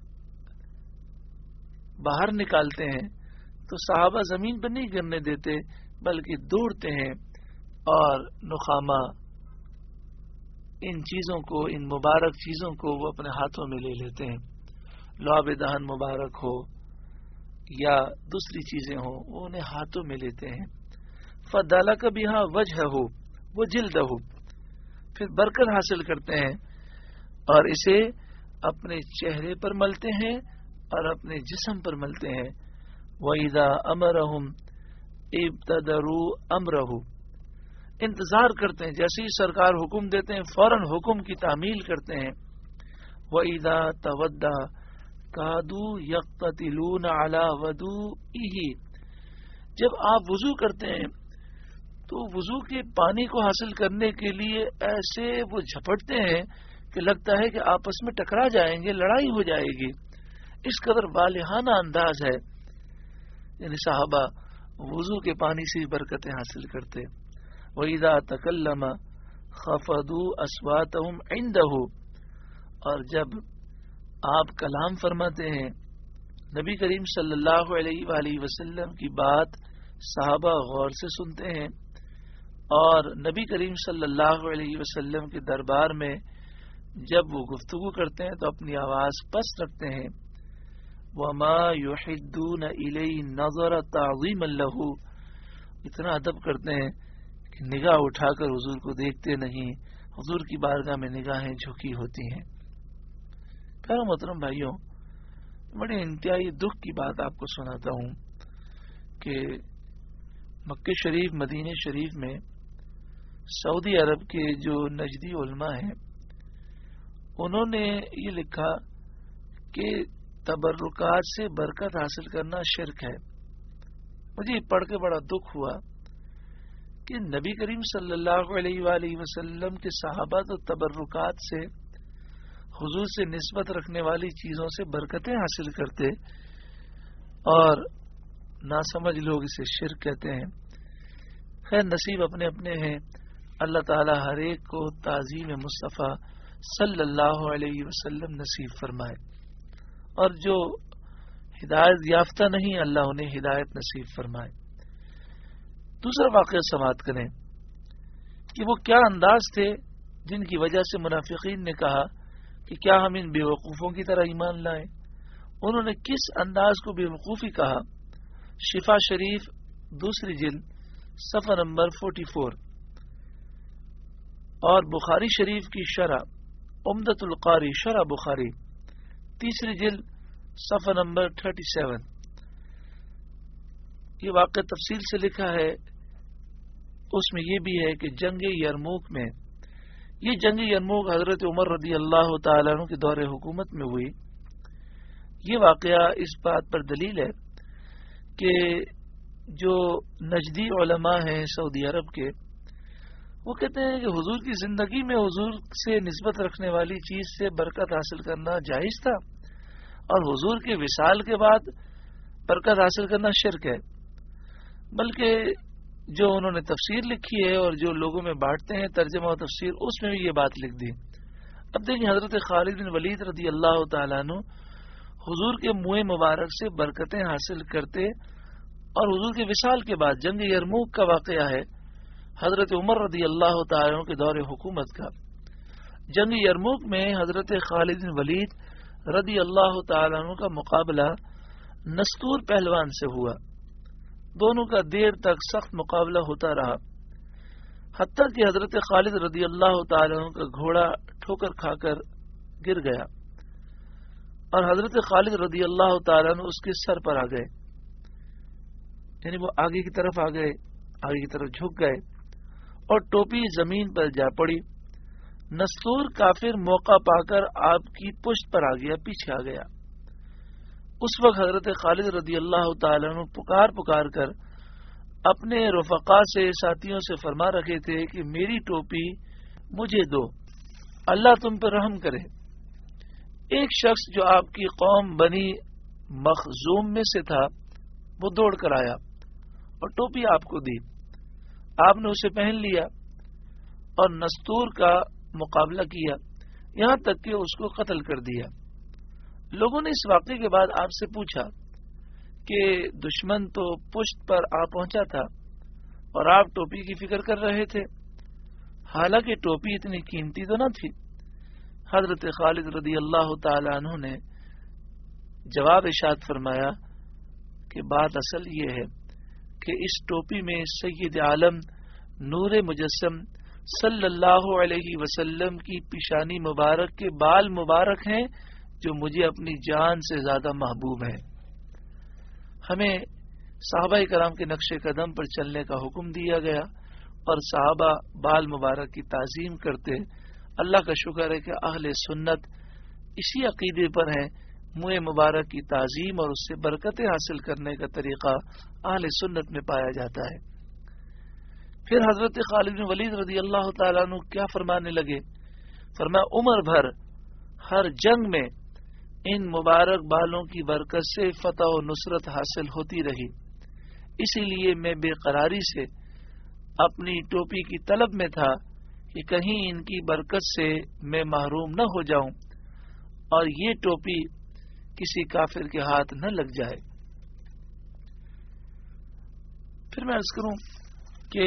باہر نکالتے ہیں تو صحابہ زمین پر نہیں گرنے دیتے بلکہ دوڑتے ہیں اور نخامہ ان چیزوں کو، ان مبارک چیزوں کو وہ اپنے ہاتھوں میں لے لیتے ہیں. لعاب دہن مبارک ہو یا دوسری چیزیں ہوں وہ انہیں ہاتھوں میں لیتے ہیں. فدالہ کا بھی ہاں وجہ ہو وہ جلد ہو، پھر برکت حاصل کرتے ہیں اور اسے اپنے چہرے پر ملتے ہیں اور اپنے جسم پر ملتے ہیں. وَإِذَا أَمَرَهُمْ ابْتَدَرُوا أَمْرَهُ، انتظار کرتے ہیں جیسے ہی سرکار حکم دیتے ہیں فوراً حکم کی تعمیل کرتے ہیں. وَإِذَا تَوَدَّى كَادُوا يَقْتَتِلُونَ عَلَى وَضُوئِهِ، جب آپ وضو کرتے ہیں تو وضو کے پانی کو حاصل کرنے کے لیے ایسے وہ جھپٹتے ہیں کہ لگتا ہے کہ آپس میں ٹکرا جائیں گے، لڑائی ہو جائے گی. اس قدر والہانہ انداز ہے. یعنی صحابہ وضو کے پانی سے برکتیں حاصل کرتے. وَإِذَا تَكَلَّمَ خَفَضُوا أَصْوَاتَهُمْ عِنْدَهُ، اور جب آپ کلام فرماتے ہیں نبی کریم صلی اللہ علیہ وآلہ وسلم کی بات صحابہ غور سے سنتے ہیں اور نبی کریم صلی اللہ علیہ وسلم کے دربار میں جب وہ گفتگو کرتے ہیں تو اپنی آواز پست رکھتے ہیں. وَمَا يُحِدُّونَ إِلَيْهِ نَظَرَ تَعْظِيمًا لَهُ، اتنا ادب کرتے ہیں کہ نگاہ اٹھا کر حضور کو دیکھتے نہیں، حضور کی بارگاہ میں نگاہیں جھکی ہوتی ہیں. پیارے محترم بھائیوں، بڑے انتہائی دکھ کی بات آپ کو سناتا ہوں کہ مکہ شریف مدینہ شریف میں سعودی عرب کے جو نجدی علماء ہیں انہوں نے یہ لکھا کہ تبرکات سے برکت حاصل کرنا شرک ہے. مجھے پڑھ کے بڑا دکھ ہوا کہ نبی کریم صلی اللہ علیہ وآلہ وسلم کے صحابہ تو تبرکات سے حضور سے نسبت رکھنے والی چیزوں سے برکتیں حاصل کرتے اور ناسمجھ لوگ اسے شرک کہتے ہیں. خیر نصیب اپنے اپنے ہیں. اللہ تعالی ہر ایک کو تعظیم مصطفیٰ صلی اللہ علیہ وسلم نصیب فرمائے اور جو ہدایت یافتہ نہیں اللہ انہیں ہدایت نصیب فرمائے. دوسرا واقعہ سماعت کریں کہ وہ کیا انداز تھے جن کی وجہ سے منافقین نے کہا کہ کیا ہم ان بے وقوفوں کی طرح ایمان لائیں. انہوں نے کس انداز کو بے وقوفی کہا. شفا شریف دوسری جلد صفحہ نمبر فورٹی فور اور بخاری شریف کی شرح عمدۃ القاری شرح بخاری تیسری جلد صفحہ نمبر تھرٹی سیون. یہ واقعہ تفصیل سے لکھا ہے. اس میں یہ بھی ہے کہ جنگ یرموک میں یہ جنگ یرموک حضرت عمر رضی اللہ تعالیٰ عنہ کے دور حکومت میں ہوئی. یہ واقعہ اس بات پر دلیل ہے کہ جو نجدی علماء ہیں سعودی عرب کے وہ کہتے ہیں کہ حضور کی زندگی میں حضور سے نسبت رکھنے والی چیز سے برکت حاصل کرنا جائز تھا اور حضور کے وصال کے بعد برکت حاصل کرنا شرک ہے. بلکہ جو انہوں نے تفسیر لکھی ہے اور جو لوگوں میں بانٹتے ہیں ترجمہ و تفسیر اس میں بھی یہ بات لکھ دی. اب دیکھیں حضرت خالد بن ولید رضی اللہ تعالیٰ عنہ حضور کے منہ مبارک سے برکتیں حاصل کرتے اور حضور کے وصال کے بعد جنگ یرموک کا واقعہ ہے حضرت عمر رضی اللہ تعالیٰ عنہ کے دور حکومت کا. جنگ یرموک میں حضرت خالد بن ولید رضی اللہ تعالیٰ عنہ کا مقابلہ نستور پہلوان سے ہوا. دونوں کا دیر تک سخت مقابلہ ہوتا رہا حتیٰ کہ حضرت خالد رضی اللہ تعالیٰ عنہ کا گھوڑا ٹھوکر کھا کر گر گیا اور حضرت خالد رضی اللہ تعالیٰ عنہ اس کے سر پر آ گئے. یعنی وہ آگے کی طرف آ گئے آگے کی طرف جھک گئے اور ٹوپی زمین پر جا پڑی. نستور کافر موقع پا کر آپ کی پشت پر آ گیا پیچھے آ گیا. اس وقت حضرت خالد رضی اللہ تعالیٰ عنہ پکار پکار کر اپنے رفقا سے ساتھیوں سے فرما رکھے تھے کہ میری ٹوپی مجھے دو، اللہ تم پر رحم کرے. ایک شخص جو آپ کی قوم بنی مخزوم میں سے تھا وہ دوڑ کر آیا اور ٹوپی آپ کو دی. آپ نے اسے پہن لیا اور نستور کا مقابلہ کیا یہاں تک کہ اس کو قتل کر دیا. لوگوں نے اس واقعے کے بعد آپ سے پوچھا کہ دشمن تو پشت پر آ پہنچا تھا اور آپ ٹوپی کی فکر کر رہے تھے، حالانکہ ٹوپی اتنی قیمتی تو نہ تھی. حضرت خالد رضی اللہ تعالی عنہ نے جواب ارشاد فرمایا کہ بات اصل یہ ہے کہ اس ٹوپی میں سید عالم نور مجسم صلی اللہ علیہ وسلم کی پیشانی مبارک کے بال مبارک ہیں جو مجھے اپنی جان سے زیادہ محبوب ہیں۔ ہمیں صحابہ کرام کے نقش قدم پر چلنے کا حکم دیا گیا اور صحابہ بال مبارک کی تعظیم کرتے۔ اللہ کا شکر ہے کہ اہل سنت اسی عقیدے پر ہیں، منہ مبارک کی تعظیم اور اس سے برکتیں حاصل کرنے کا طریقہ اہل سنت میں پایا جاتا ہے۔ پھر حضرت خالد بن ولید رضی اللہ تعالیٰ عنہ کیا فرمانے لگے؟ فرمایا عمر بھر ہر جنگ میں ان مبارک بالوں کی برکت سے فتح و نصرت حاصل ہوتی رہی، اسی لیے میں بے قراری سے اپنی ٹوپی کی طلب میں تھا کہ کہیں ان کی برکت سے میں محروم نہ ہو جاؤں اور یہ ٹوپی کسی کافر کے ہاتھ نہ لگ جائے۔ پھر میں عرض کروں کہ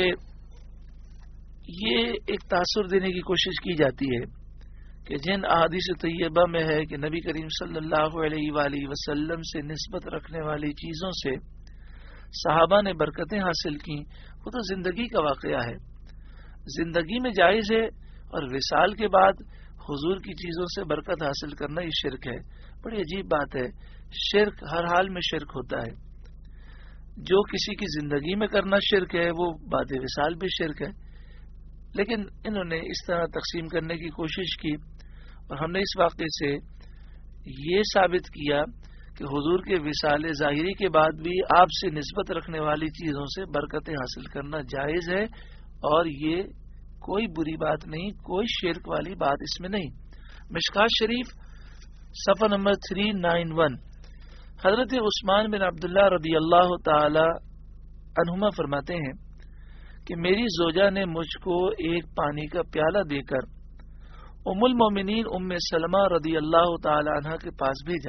یہ ایک تاثر دینے کی کوشش کی جاتی ہے کہ جن احادیث طیبہ میں ہے کہ نبی کریم صلی اللہ علیہ وآلہ وسلم سے نسبت رکھنے والی چیزوں سے صحابہ نے برکتیں حاصل کی، وہ تو زندگی کا واقعہ ہے، زندگی میں جائز ہے، اور وصال کے بعد حضور کی چیزوں سے برکت حاصل کرنا یہ شرک ہے۔ بڑی عجیب بات ہے، شرک ہر حال میں شرک ہوتا ہے، جو کسی کی زندگی میں کرنا شرک ہے وہ بعد وصال بھی شرک ہے، لیکن انہوں نے اس طرح تقسیم کرنے کی کوشش کی اور ہم نے اس واقعے سے یہ ثابت کیا کہ حضور کے وصال ظاہری کے بعد بھی آپ سے نسبت رکھنے والی چیزوں سے برکتیں حاصل کرنا جائز ہے، اور یہ کوئی بری بات نہیں، کوئی شرک والی بات اس میں نہیں۔ مشکات شریف صفحہ نمبر تین سو اکیانوے، حضرت عثمان بن عبداللہ رضی اللہ تعالی عنہما فرماتے ہیں کہ میری زوجہ نے مجھ کو ایک پانی کا پیالہ دے کر ام المومنین ام سلمہ رضی اللہ تعالی عنہ کے پاس بھیجا،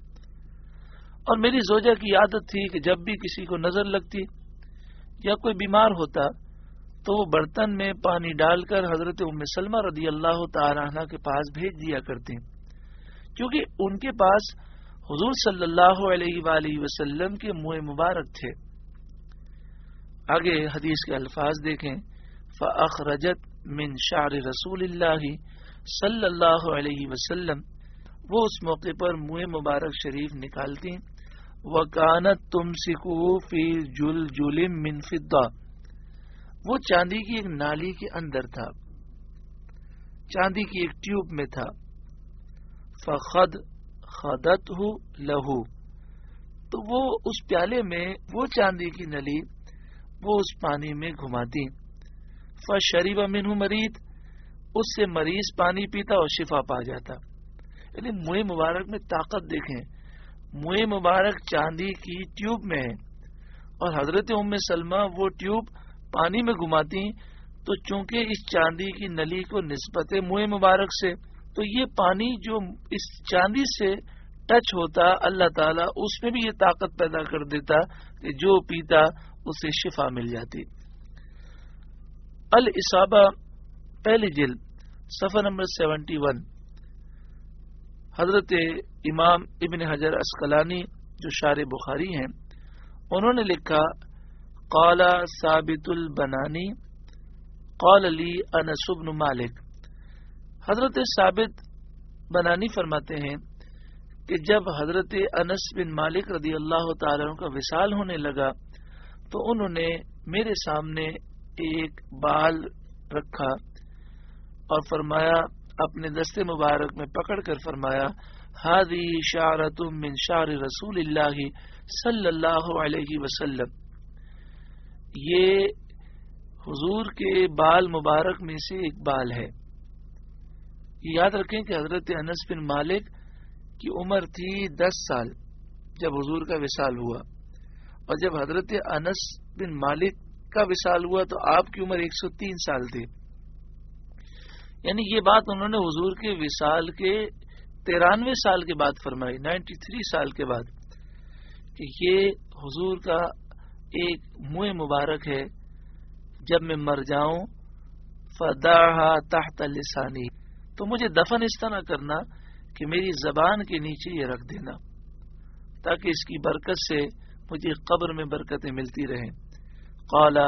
اور میری زوجہ کی عادت تھی کہ جب بھی کسی کو نظر لگتی یا کوئی بیمار ہوتا تو وہ برتن میں پانی ڈال کر حضرت ام سلمہ رضی اللہ تعالی عنہ کے پاس بھیج دیا کرتی، کیونکہ ان کے پاس حضور صلی اللہ علیہ وآلہ وسلم کے منہ مبارک تھے۔ آگے حدیث کے الفاظ دیکھیں، فَأَخْرَجَتْ مِنْ شَعْرِ رَسُولِ اللَّهِ صلی اللہ علیہ وسلم، وہ اس موقع پر منہ مبارک شریف نکالتی، وَكَانَتْ تُمْسِكُهُ فِي جُلْجُلٍ مِّن فِضَّةٍ، وہ چاندی کی ایک نالی کے اندر تھا، چاندی کی ایک ٹیوب میں تھا، فَخَدْ خَدَتْهُ لَهُ، تو وہ اس پیالے میں وہ چاندی کی نلی وہ اس پانی میں گھماتی، فَشَرِبَ مِنْهُ مَرِيضٌ، اس سے مریض پانی پیتا اور شفا پا جاتا۔ یعنی منہ مبارک میں طاقت دیکھیں، منہ مبارک چاندی کی ٹیوب میں ہے اور حضرت ام سلمہ وہ ٹیوب پانی میں گھماتی، تو چونکہ اس چاندی کی نلی کو نسبت ہے منہ مبارک سے، تو یہ پانی جو اس چاندی سے ٹچ ہوتا اللہ تعالیٰ اس میں بھی یہ طاقت پیدا کر دیتا کہ جو پیتا اسے شفا مل جاتی۔ الاصابہ پہلی جلد صفحہ نمبر سیونٹی ون، حضرت امام ابن حجر عسقلانی جو شارح بخاری ہیں انہوں نے لکھا، قال ثابت البنانی قال لی انس بن مالک، حضرت ثابت بنانی فرماتے ہیں کہ جب حضرت انس بن مالک رضی اللہ تعالیٰ عنہ کا وصال ہونے لگا تو انہوں نے میرے سامنے ایک بال رکھا اور فرمایا، اپنے دستے مبارک میں پکڑ کر فرمایا، ہذی شعرۃ من شعر رسول اللہ صلی اللہ علیہ وسلم، یہ حضور کے بال مبارک میں سے ایک بال ہے۔ یاد رکھیں کہ حضرت انس بن مالک کی عمر تھی دس سال جب حضور کا وصال ہوا، اور جب حضرت انس بن مالک کا وصال ہوا تو آپ کی عمر ایک سو تین سال تھی، یعنی یہ بات انہوں نے حضور کے وصال کے ترانوے سال کے بعد فرمائی، نائنٹی تھری سال کے بعد، کہ یہ حضور کا ایک منہ مبارک ہے، جب میں مر جاؤں فَدَعْهَا تَحْتَ لِسَانِي، تو مجھے دفن اس طرح کرنا کہ میری زبان کے نیچے یہ رکھ دینا۔ تاکہ اس کی برکت سے مجھے قبر میں برکتیں ملتی رہیں. قال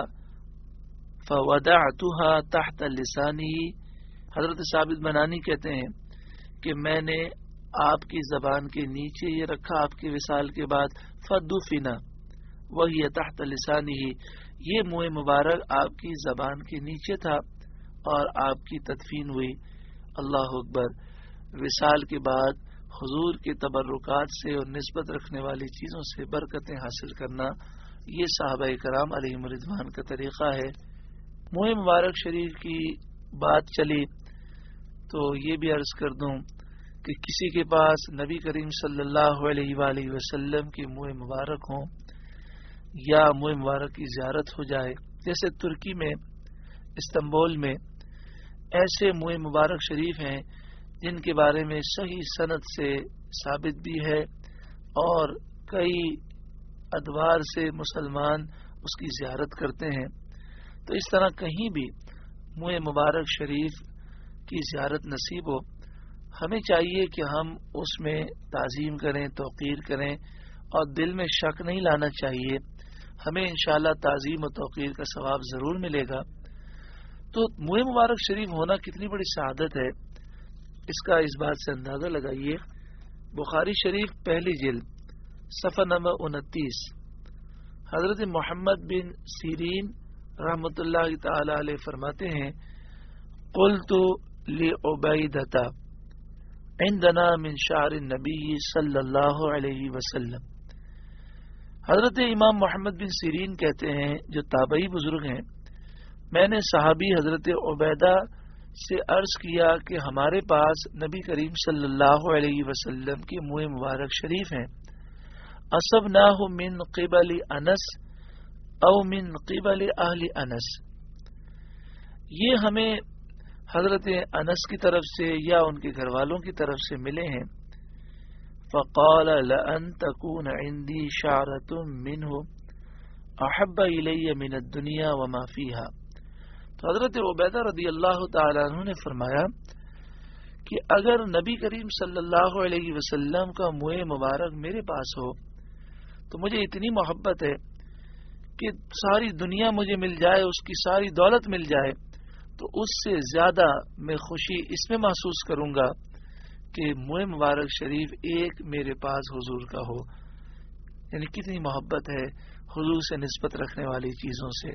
فودعتها تحت لسانی. حضرت ثابت بنانی کہتے ہیں کہ میں نے آپ کی زبان کے نیچے یہ رکھا آپ کے وصال کے بعد. فدفنا وہی تحت لسانی. یہ منہ مبارک آپ کی زبان کے نیچے تھا اور آپ کی تدفین ہوئی. اللہ اکبر. وصال کے بعد حضور کے تبرکات سے اور نسبت رکھنے والی چیزوں سے برکتیں حاصل کرنا یہ صحابہ کرام علیہم رضوان کا طریقہ ہے. منہ مبارک شریف کی بات چلی تو یہ بھی عرض کر دوں کہ کسی کے پاس نبی کریم صلی اللہ علیہ وآلہ وسلم کی منہ مبارک ہوں یا منہ مبارک کی زیارت ہو جائے، جیسے ترکی میں استنبول میں ایسے منہ مبارک شریف ہیں جن کے بارے میں صحیح سند سے ثابت بھی ہے اور کئی ادوار سے مسلمان اس کی زیارت کرتے ہیں. تو اس طرح کہیں بھی منہ مبارک شریف کی زیارت نصیب ہو، ہمیں چاہیے کہ ہم اس میں تعظیم کریں، توقیر کریں اور دل میں شک نہیں لانا چاہیے. ہمیں انشاءاللہ تعظیم و توقیر کا ثواب ضرور ملے گا. تو منہ مبارک شریف ہونا کتنی بڑی سعادت ہے، اس کا اس بات سے اندازہ لگائیے. بخاری شریف پہلی جلد صفحہ نمبر انتیس، حضرت محمد بن سیرین رحمۃ اللہ تعالی علیہ فرماتے ہیں قلت لعبیدۃ عندنا من شعر النبی صلی اللہ علیہ وسلم. حضرت امام محمد بن سیرین کہتے ہیں جو تابعی بزرگ ہیں، میں نے صحابی حضرت عبیدہ سے عرض کیا کہ ہمارے پاس نبی کریم صلی اللہ علیہ وسلم کی منہ مبارک شریف ہیں. اصبناہ من قبل انس او من قبل اہل انس. یہ ہمیں حضرت انس کی طرف سے یا ان کے گھر والوں کی طرف سے ملے ہیں. فقال لأن تكون عندي شعرة منه احب الي من الدنيا وما فيها. تو حضرت عبیدہ رضی اللہ تعالیٰ عنہ نے فرمایا کہ اگر نبی کریم صلی اللہ علیہ وسلم کا منہ مبارک میرے پاس ہو تو مجھے اتنی محبت ہے کہ ساری دنیا مجھے مل جائے، اس کی ساری دولت مل جائے تو اس سے زیادہ میں خوشی اس میں محسوس کروں گا کہ منہ مبارک شریف ایک میرے پاس حضور کا ہو. یعنی کتنی محبت ہے حضور سے نسبت رکھنے والی چیزوں سے.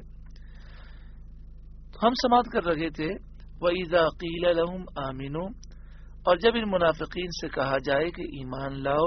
ہم سماعت کر رہے تھے وَإِذَا قِيلَ لَهُمْ آمِنُوا، اور جب ان منافقین سے کہا جائے کہ ایمان لاؤ،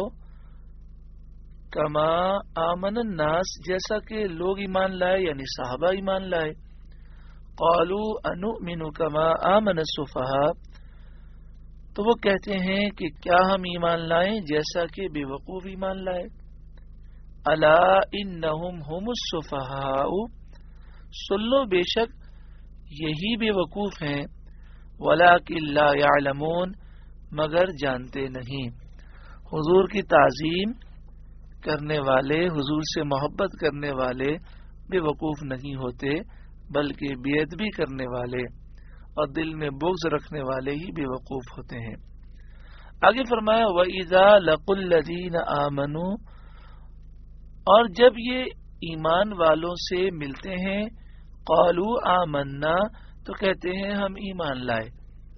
کما آمن الناس، جیسا کہ لوگ ایمان لائے یعنی صحابہ ایمان لائے. قالوا انؤمن کما آمن السفہاء، تو وہ کہتے ہیں کہ کیا ہم ایمان لائیں جیسا کہ بے وقوف ایمان لائے. الا انہم هم السفہاء، سن لو بے شک یہی بے وقوف ہیں. ولکن لا یعلمون، مگر جانتے نہیں. حضور کی تعظیم کرنے والے، حضور سے محبت کرنے والے بے وقوف نہیں ہوتے، بلکہ بے ادبی کرنے والے اور دل میں بغض رکھنے والے ہی بے وقوف ہوتے ہیں. آگے فرمایا وَإِذَا لَقُوا الَّذِينَ آمَنُوا، اور جب یہ ایمان والوں سے ملتے ہیں، قالوا آمنا، تو کہتے ہیں ہم ایمان لائے.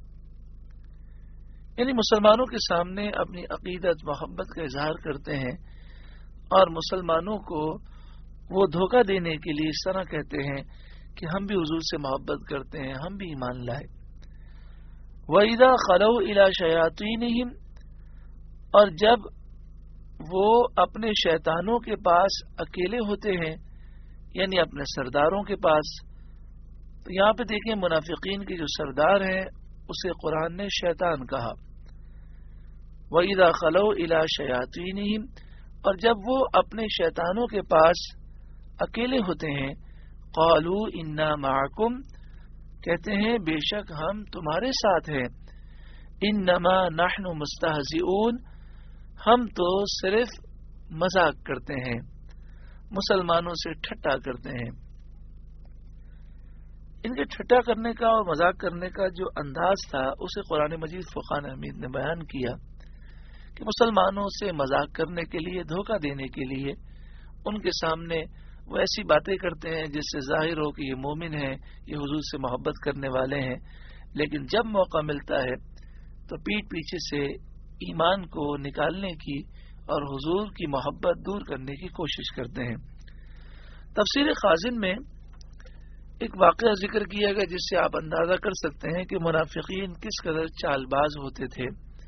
یعنی مسلمانوں کے سامنے اپنی عقیدت محبت کا اظہار کرتے ہیں اور مسلمانوں کو وہ دھوکہ دینے کے لیے اس طرح کہتے ہیں کہ ہم بھی حضور سے محبت کرتے ہیں، ہم بھی ایمان لائے. وَإِذَا خَلَوْا إِلَى شَيَاطِينِهِمْ، اور جب وہ اپنے شیطانوں کے پاس اکیلے ہوتے ہیں یعنی اپنے سرداروں کے پاس. تو یہاں پہ دیکھیں منافقین کے جو سردار ہیں اسے قرآن نے شیطان کہا. وَإِذَا خَلَوْا إِلَى شَيَاطِينِهِمْ، اور جب وہ اپنے شیطانوں کے پاس اکیلے ہوتے ہیں، قَالُوا إِنَّا مَعَكُمْ، کہتے ہیں بے شک ہم تمہارے ساتھ ہیں. إِنَّمَا نَحْنُ مُسْتَهْزِئُونَ، ہم تو صرف مذاق کرتے ہیں، مسلمانوں سے ٹھٹا کرتے ہیں. ان کے ٹھٹا کرنے کا اور مذاق کرنے کا جو انداز تھا اسے قرآن مجید فرقان حمید نے بیان کیا کہ مسلمانوں سے مذاق کرنے کے لیے، دھوکہ دینے کے لیے ان کے سامنے وہ ایسی باتیں کرتے ہیں جس سے ظاہر ہو کہ یہ مومن ہیں، یہ حضور سے محبت کرنے والے ہیں، لیکن جب موقع ملتا ہے تو پیٹ پیچھے سے ایمان کو نکالنے کی اور حضور کی محبت دور کرنے کی کوشش کرتے ہیں۔ تفسیر خازن میں ایک واقعہ ذکر کیا گیا جس سے آپ اندازہ کر سکتے ہیں کہ منافقین کس قدر چال باز ہوتے تھے،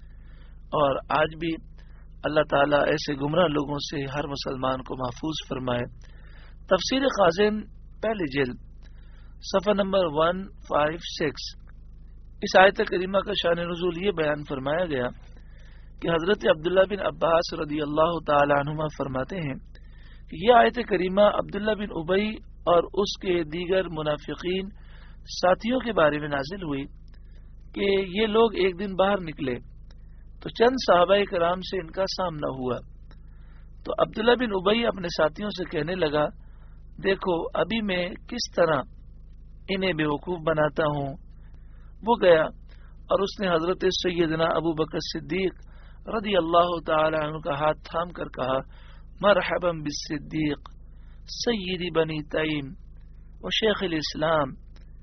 اور آج بھی اللہ تعالیٰ ایسے گمراہ لوگوں سے ہر مسلمان کو محفوظ فرمائے۔ تفسیر خازن پہلی جلد صفحہ نمبر ایک سو چھپن، اس آیت کریمہ کا شان نزول یہ بیان فرمایا گیا کہ حضرت عبداللہ بن عباس رضی اللہ تعالی عنہما فرماتے ہیں کہ یہ آیت کریمہ عبداللہ بن ابی اور اس کے دیگر منافقین ساتھیوں کے بارے میں نازل ہوئی کہ یہ لوگ ایک دن باہر نکلے تو چند صحابہ کرام سے ان کا سامنا ہوا، تو عبداللہ بن ابی اپنے ساتھیوں سے کہنے لگا، دیکھو ابھی میں کس طرح انہیں بیوقوف بناتا ہوں۔ وہ گیا اور اس نے حضرت سیدنا ابو بکر صدیق رضی اللہ تعالی عنہ کا ہاتھ تھام کر کہا، مرحبا بالصدیق سیدی بنی تیم و شیخ الاسلام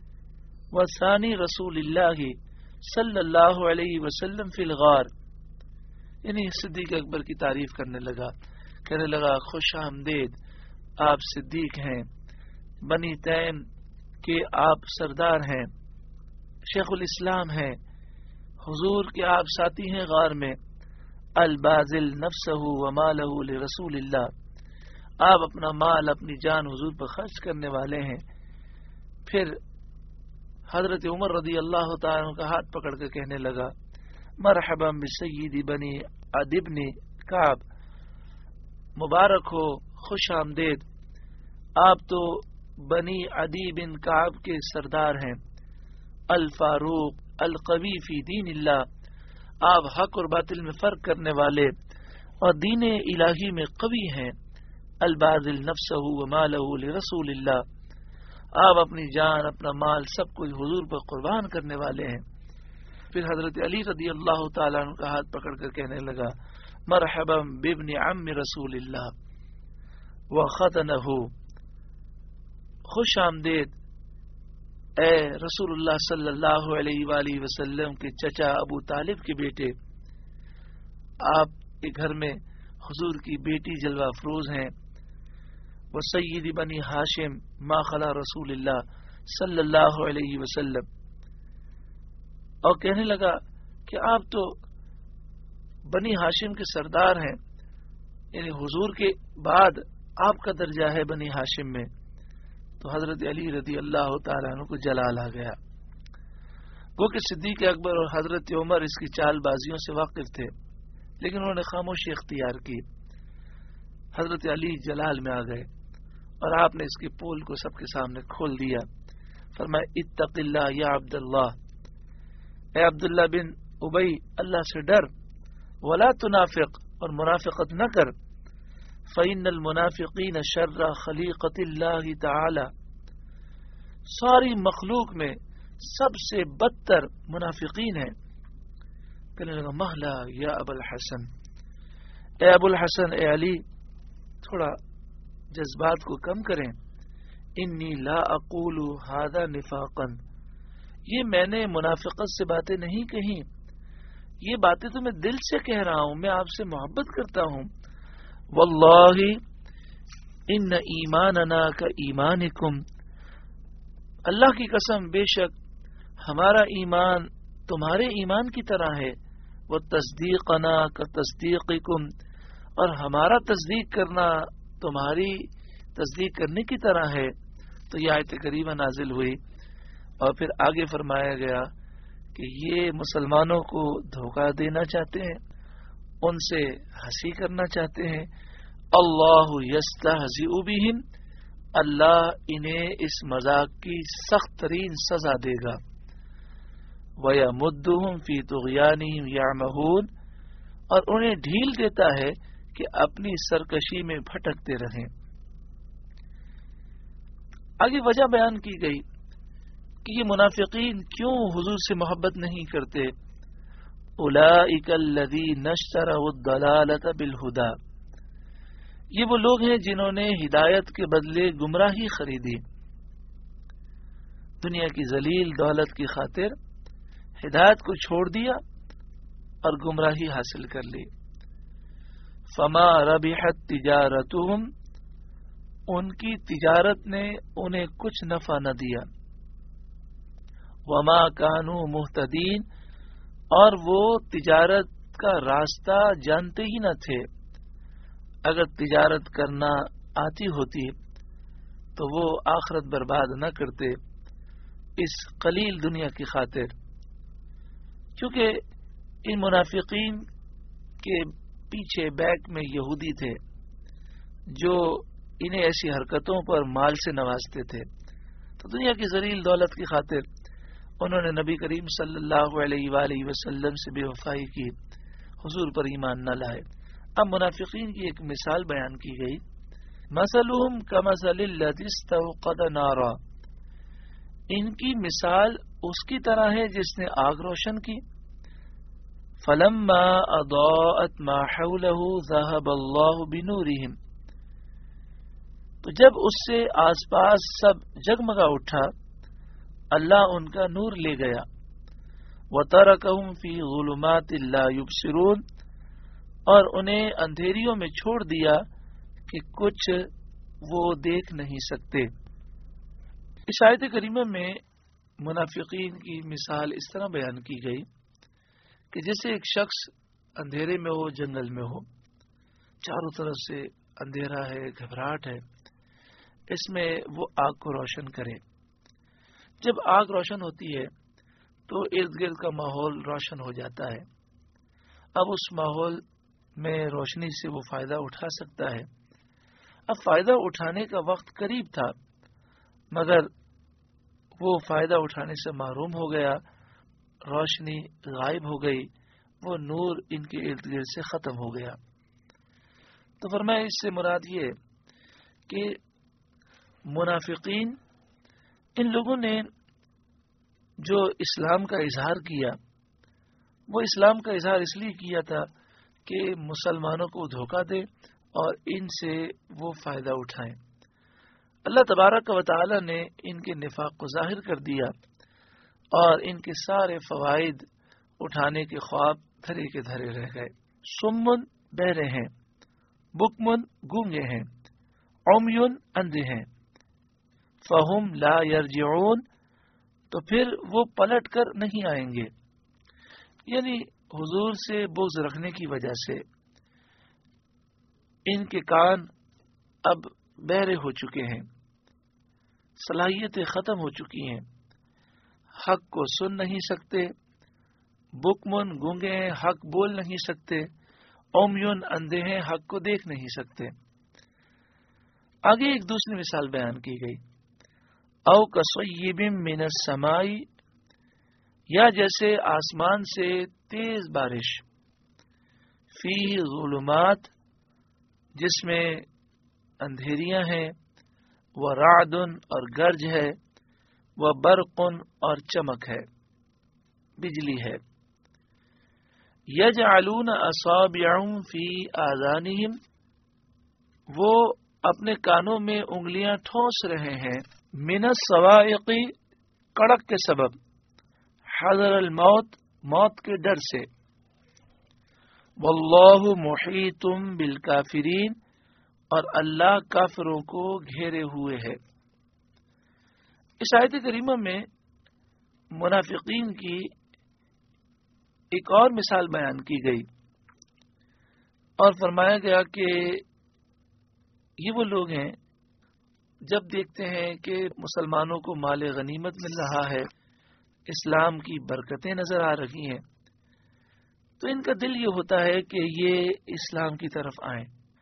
و ثانی رسول اللہ صلی اللہ علیہ وسلم فی الغار، یعنی صدیق اکبر کی تعریف کرنے لگا، کہنے لگا خوش آمدید، آپ صدیق ہیں، بنی تیم کے آپ سردار ہیں، شیخ الاسلام ہیں، حضور کے آپ ساتھی ہیں غار میں، البازل نفسہ و مالہ لرسول اللہ، آپ اپنا مال اپنی جان حضور پر خرچ کرنے والے ہیں۔ پھر حضرت عمر رضی اللہ تعالیٰ عنہ کا ہاتھ پکڑ کر کہنے لگا، مرحبا بسیدی بنی عدی بن کعب، مبارک ہو، خوش آمدید، آپ تو بنی عدی بن کعب کے سردار ہیں، الفاروق القوی فی دین اللہ، آپ حق اور باطل میں فرق کرنے والے اور دین الہی میں قوی ہیں، البازل نفسہ و مالہ لرسول اللہ، آپ اپنی جان اپنا مال سب کچھ حضور پر قربان کرنے والے ہیں۔ پھر حضرت علی رضی اللہ تعالیٰ عنہ کا ہاتھ پکڑ کر کہنے لگا، مرحبا بابن عم رسول اللہ وختنہ، خوش آمدید اے رسول اللہ صلی اللہ علیہ وآلہ وسلم کے چچا ابو طالب کے بیٹے، آپ کے گھر میں حضور کی بیٹی جلوہ افروز ہیں، وہ سیدی بنی ہاشم ما خلا رسول اللہ صلی اللہ علیہ وسلم، اور کہنے لگا کہ آپ تو بنی ہاشم کے سردار ہیں، یعنی حضور کے بعد آپ کا درجہ ہے بنی ہاشم میں۔ تو حضرت علی رضی اللہ تعالیٰ عنہ کو جلال آ گیا، وہ کہ صدیق اکبر اور حضرت عمر اس کی چال بازیوں سے واقف تھے، لیکن انہوں نے خاموشی اختیار کی۔ حضرت علی جلال میں آ گئے اور آپ نے اس کے پول کو سب کے سامنے کھول دیا، فرمایا اتق اللہ یا عبداللہ، اے عبداللہ بن ابی اللہ سے ڈر، ولا تنافق اور منافقت نہ کر، فإن المنافقین شر خلیقۃ اللہ تعالی، ساری مخلوق میں سب سے بدتر منافقین ہیں۔ کہنے لگا مہلا یا ابو الحسن، اے ابو الحسن، اے علی، تھوڑا جذبات کو کم کریں، انی لا اقول ھذا نفاقا، یہ میں نے منافقت سے باتیں نہیں کہیں، یہ باتیں تو میں دل سے کہہ رہا ہوں، میں آپ سے محبت کرتا ہوں، واللہ ان ایماننا کا ایمانکم، اللہ کی قسم بے شک ہمارا ایمان تمہارے ایمان کی طرح ہے، وہ تصدیقنا کا تصدیقکم، اور ہمارا تصدیق کرنا تمہاری تصدیق کرنے کی طرح ہے۔ تو یہ آیت کریمہ نازل ہوئی اور پھر آگے فرمایا گیا کہ یہ مسلمانوں کو دھوکہ دینا چاہتے ہیں، ان سے ہنسی کرنا چاہتے ہیں، اللہ یستہزئ بہم، اللہ انہیں اس مذاق کی سخت ترین سزا دے گا، وَيَمُدُّهُمْ فِي طُغْيَانِهِمْ يَعْمَهُونَ، اور انہیں ڈھیل دیتا ہے کہ اپنی سرکشی میں بھٹکتے رہیں۔ آگے وجہ بیان کی گئی کہ یہ منافقین کیوں حضور سے محبت نہیں کرتے، اولئک الذین اشتروا الضلالۃ بالہدی، یہ وہ لوگ ہیں جنہوں نے ہدایت کے بدلے گمراہی خریدی، دنیا کی ذلیل دولت کی خاطر ہدایت کو چھوڑ دیا اور گمراہی حاصل کر لی۔ فما ربحت تجارتهم، ان کی تجارت نے انہیں کچھ نفع نہ دیا۔ وما كانوا مہتدین، اور وہ تجارت کا راستہ جانتے ہی نہ تھے۔ اگر تجارت کرنا آتی ہوتی تو وہ آخرت برباد نہ کرتے اس قلیل دنیا کی خاطر، کیونکہ ان منافقین کے پیچھے بیک میں یہودی تھے جو انہیں ایسی حرکتوں پر مال سے نوازتے تھے، تو دنیا کی ذلیل دولت کی خاطر انہوں نے نبی کریم صلی اللہ علیہ وآلہ وسلم سے بے وفائی کی، حضور پر ایمان نہ لائے۔ اب منافقین کی ایک مثال بیان کی گئی، مثلهم کمثل الذی استوقد نارا، ان کی مثال اس کی طرح ہے جس نے آگ روشن کی۔ فلما اضاءت ما حوله ذهب اللہ بنورہم، تو جب اس سے آس پاس سب جگمگا اٹھا اللہ ان کا نور لے گیا۔ وترکہم فی ظلمات لا یبصرون، اور انہیں اندھیریوں میں چھوڑ دیا کہ کچھ وہ دیکھ نہیں سکتے۔ اس آیت کریمہ میں منافقین کی مثال اس طرح بیان کی گئی کہ جیسے ایک شخص اندھیرے میں ہو، جنگل میں ہو، چاروں طرف سے اندھیرا ہے، گھبراہٹ ہے، اس میں وہ آگ کو روشن کرے۔ جب آگ روشن ہوتی ہے تو ارد گرد کا ماحول روشن ہو جاتا ہے۔ اب اس ماحول میں روشنی سے وہ فائدہ اٹھا سکتا ہے۔ اب فائدہ اٹھانے کا وقت قریب تھا، مگر وہ فائدہ اٹھانے سے محروم ہو گیا، روشنی غائب ہو گئی، وہ نور ان کے ارد گرد سے ختم ہو گیا۔ تو فرمایا اس سے مراد یہ کہ منافقین، ان لوگوں نے جو اسلام کا اظہار کیا، وہ اسلام کا اظہار اس لیے کیا تھا کہ مسلمانوں کو دھوکہ دے اور ان سے وہ فائدہ اٹھائیں۔ اللہ تبارک و تعالی نے ان کے نفاق کو ظاہر کر دیا اور ان کے سارے فوائد اٹھانے کے خواب دھرے کے دھرے رہ گئے۔ سمن بہرے ہیں، بکمن گونگے ہیں، عمیون اندھے ہیں، فہم لا یرجعون، تو پھر وہ پلٹ کر نہیں آئیں گے۔ یعنی حضور سے بغض رکھنے کی وجہ سے ان کے کان اب بہرے ہو چکے ہیں، صلاحیتیں ختم ہو چکی ہیں، حق کو سن نہیں سکتے، بکمن گونگے ہیں، حق بول نہیں سکتے، عمیون اندھے ہیں، حق کو دیکھ نہیں سکتے۔ آگے ایک دوسری مثال بیان کی گئی، او کصیب من السماء، یا جیسے آسمان سے تیز بارش، فیہ ظلمات، جس میں اندھیریاں ہیں، وہ رعد اور گرج ہے، وہ برق اور چمک ہے، بجلی ہے، یجعلون اصابعهم فی آذانہم، وہ اپنے کانوں میں انگلیاں ٹھونس رہے ہیں، من الصواعق، کڑک کے سبب، حذر الموت، موت کے ڈر سے، واللہ محیط بالکافرین، اور اللہ کافروں کو گھیرے ہوئے ہے۔ اس آیت کریمہ میں منافقین کی ایک اور مثال بیان کی گئی اور فرمایا گیا کہ یہ وہ لوگ ہیں جب دیکھتے ہیں کہ مسلمانوں کو مال غنیمت مل رہا ہے، اسلام کی برکتیں نظر آ رہی ہیں، تو ان کا دل یہ ہوتا ہے کہ یہ اسلام کی طرف آئیں۔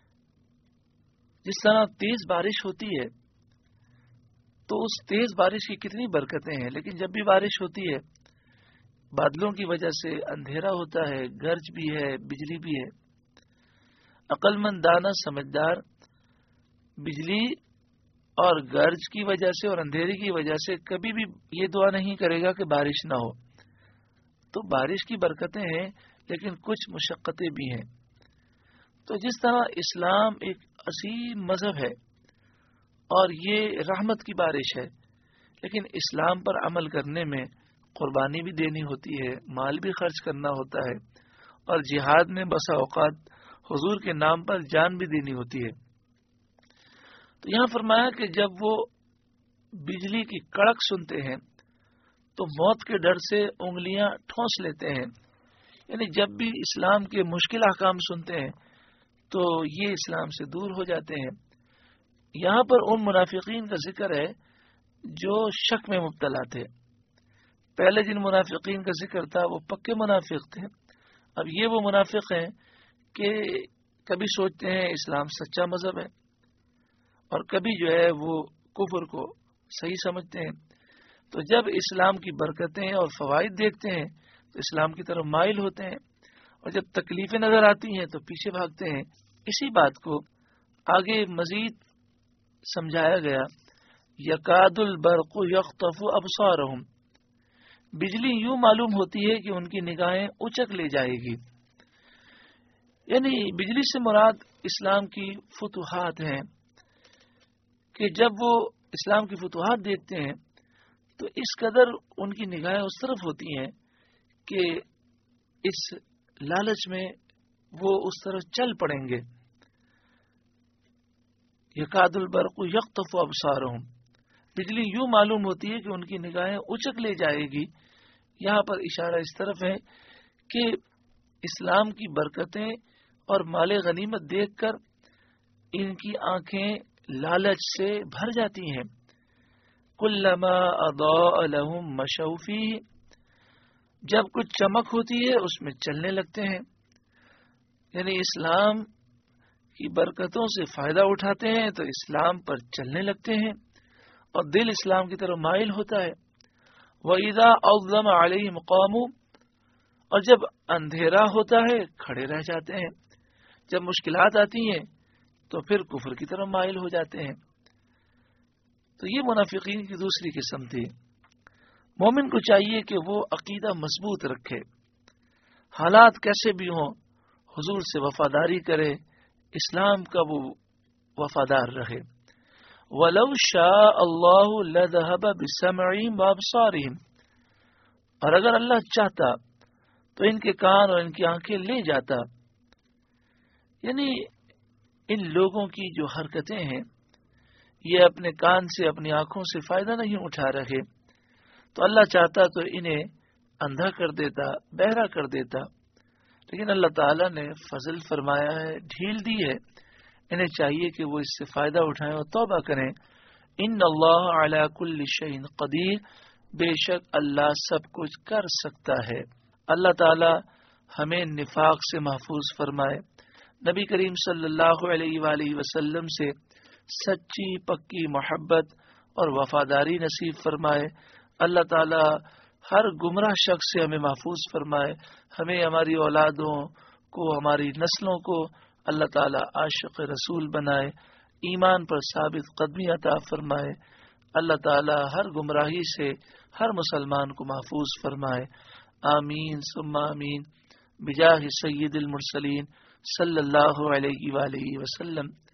جس طرح تیز بارش ہوتی ہے تو اس تیز بارش کی کتنی برکتیں ہیں، لیکن جب بھی بارش ہوتی ہے بادلوں کی وجہ سے اندھیرا ہوتا ہے، گرج بھی ہے، بجلی بھی ہے۔ عقل مند دانا سمجھدار بجلی اور گرج کی وجہ سے اور اندھیرے کی وجہ سے کبھی بھی یہ دعا نہیں کرے گا کہ بارش نہ ہو، تو بارش کی برکتیں ہیں لیکن کچھ مشقتیں بھی ہیں. تو جس طرح اسلام ایک عظیم مذہب ہے اور یہ رحمت کی بارش ہے، لیکن اسلام پر عمل کرنے میں قربانی بھی دینی ہوتی ہے، مال بھی خرچ کرنا ہوتا ہے، اور جہاد میں بسا اوقات حضور کے نام پر جان بھی دینی ہوتی ہے. تو یہاں فرمایا کہ جب وہ بجلی کی کڑک سنتے ہیں تو موت کے ڈر سے انگلیاں ٹھونس لیتے ہیں. یعنی جب بھی اسلام کے مشکل احکام سنتے ہیں تو یہ اسلام سے دور ہو جاتے ہیں. یہاں پر ان منافقین کا ذکر ہے جو شک میں مبتلا تھے. پہلے جن منافقین کا ذکر تھا وہ پکے منافق تھے. اب یہ وہ منافق ہیں کہ کبھی سوچتے ہیں اسلام سچا مذہب ہے اور کبھی جو ہے وہ کفر کو صحیح سمجھتے ہیں. تو جب اسلام کی برکتیں اور فوائد دیکھتے ہیں تو اسلام کی طرف مائل ہوتے ہیں، اور جب تکلیفیں نظر آتی ہیں تو پیچھے بھاگتے ہیں. اسی بات کو آگے مزید سمجھایا گیا. یکاد البرق یخطف ابصارہم، بجلی یوں معلوم ہوتی ہے کہ ان کی نگاہیں اچک لے جائے گی. یعنی بجلی سے مراد اسلام کی فتوحات ہیں کہ جب وہ اسلام کی فتوحات دیکھتے ہیں تو اس قدر ان کی نگاہیں اس طرف ہوتی ہیں کہ اس لالچ میں وہ اس طرف چل پڑیں گے. یکاد البرق یخطف ابصارہم، بجلی یوں معلوم ہوتی ہے کہ ان کی نگاہیں اچک لے جائے گی. یہاں پر اشارہ اس طرف ہے کہ اسلام کی برکتیں اور مال غنیمت دیکھ کر ان کی آنکھیں لالچ سے بھر جاتی ہیں. کلما اضاء لهم مشوا فیہ، جب کچھ چمک ہوتی ہے اس میں چلنے لگتے ہیں. یعنی اسلام کی برکتوں سے فائدہ اٹھاتے ہیں تو اسلام پر چلنے لگتے ہیں اور دل اسلام کی طرف مائل ہوتا ہے. وَإِذَا أَظْلَمَ عَلَيْهِمْ قَامُوا، اور جب اندھیرا ہوتا ہے کھڑے رہ جاتے ہیں. جب مشکلات آتی ہیں تو پھر کفر کی طرف مائل ہو جاتے ہیں. تو یہ منافقین کی دوسری قسم تھی. مومن کو چاہیے کہ وہ عقیدہ مضبوط رکھے، حالات کیسے بھی ہوں حضور سے وفاداری کرے، اسلام کا وہ وفادار رہے. وَلَوْ شَاءَ اللَّهُ لَذَهَبَ بِسَمْعِهِمْ وَأَبْصَارِهِمْ، اور اگر اللہ چاہتا تو ان کے کان اور ان کی آنکھیں لے جاتا. یعنی ان لوگوں کی جو حرکتیں ہیں یہ اپنے کان سے اپنی آنکھوں سے فائدہ نہیں اٹھا رہے، تو اللہ چاہتا تو انہیں اندھا کر دیتا، بہرا کر دیتا. لیکن اللہ تعالیٰ نے فضل فرمایا ہے، ڈھیل دی ہے. انہیں چاہیے کہ وہ اس سے فائدہ اٹھائیں اور توبہ کریں. ان اللہ علی کل شیء قدیر، بے شک اللہ سب کچھ کر سکتا ہے. اللہ تعالی ہمیں نفاق سے محفوظ فرمائے، نبی کریم صلی اللہ علیہ وآلہ وسلم سے سچی پکی محبت اور وفاداری نصیب فرمائے. اللہ تعالی ہر گمراہ شخص سے ہمیں محفوظ فرمائے. ہمیں، ہماری اولادوں کو، ہماری نسلوں کو اللہ تعالی عاشق رسول بنائے، ایمان پر ثابت قدمی عطا فرمائے. اللہ تعالی ہر گمراہی سے ہر مسلمان کو محفوظ فرمائے. آمین ثم آمین بجاہ سید المرسلین صلی اللہ علیہ وآلہ وسلم.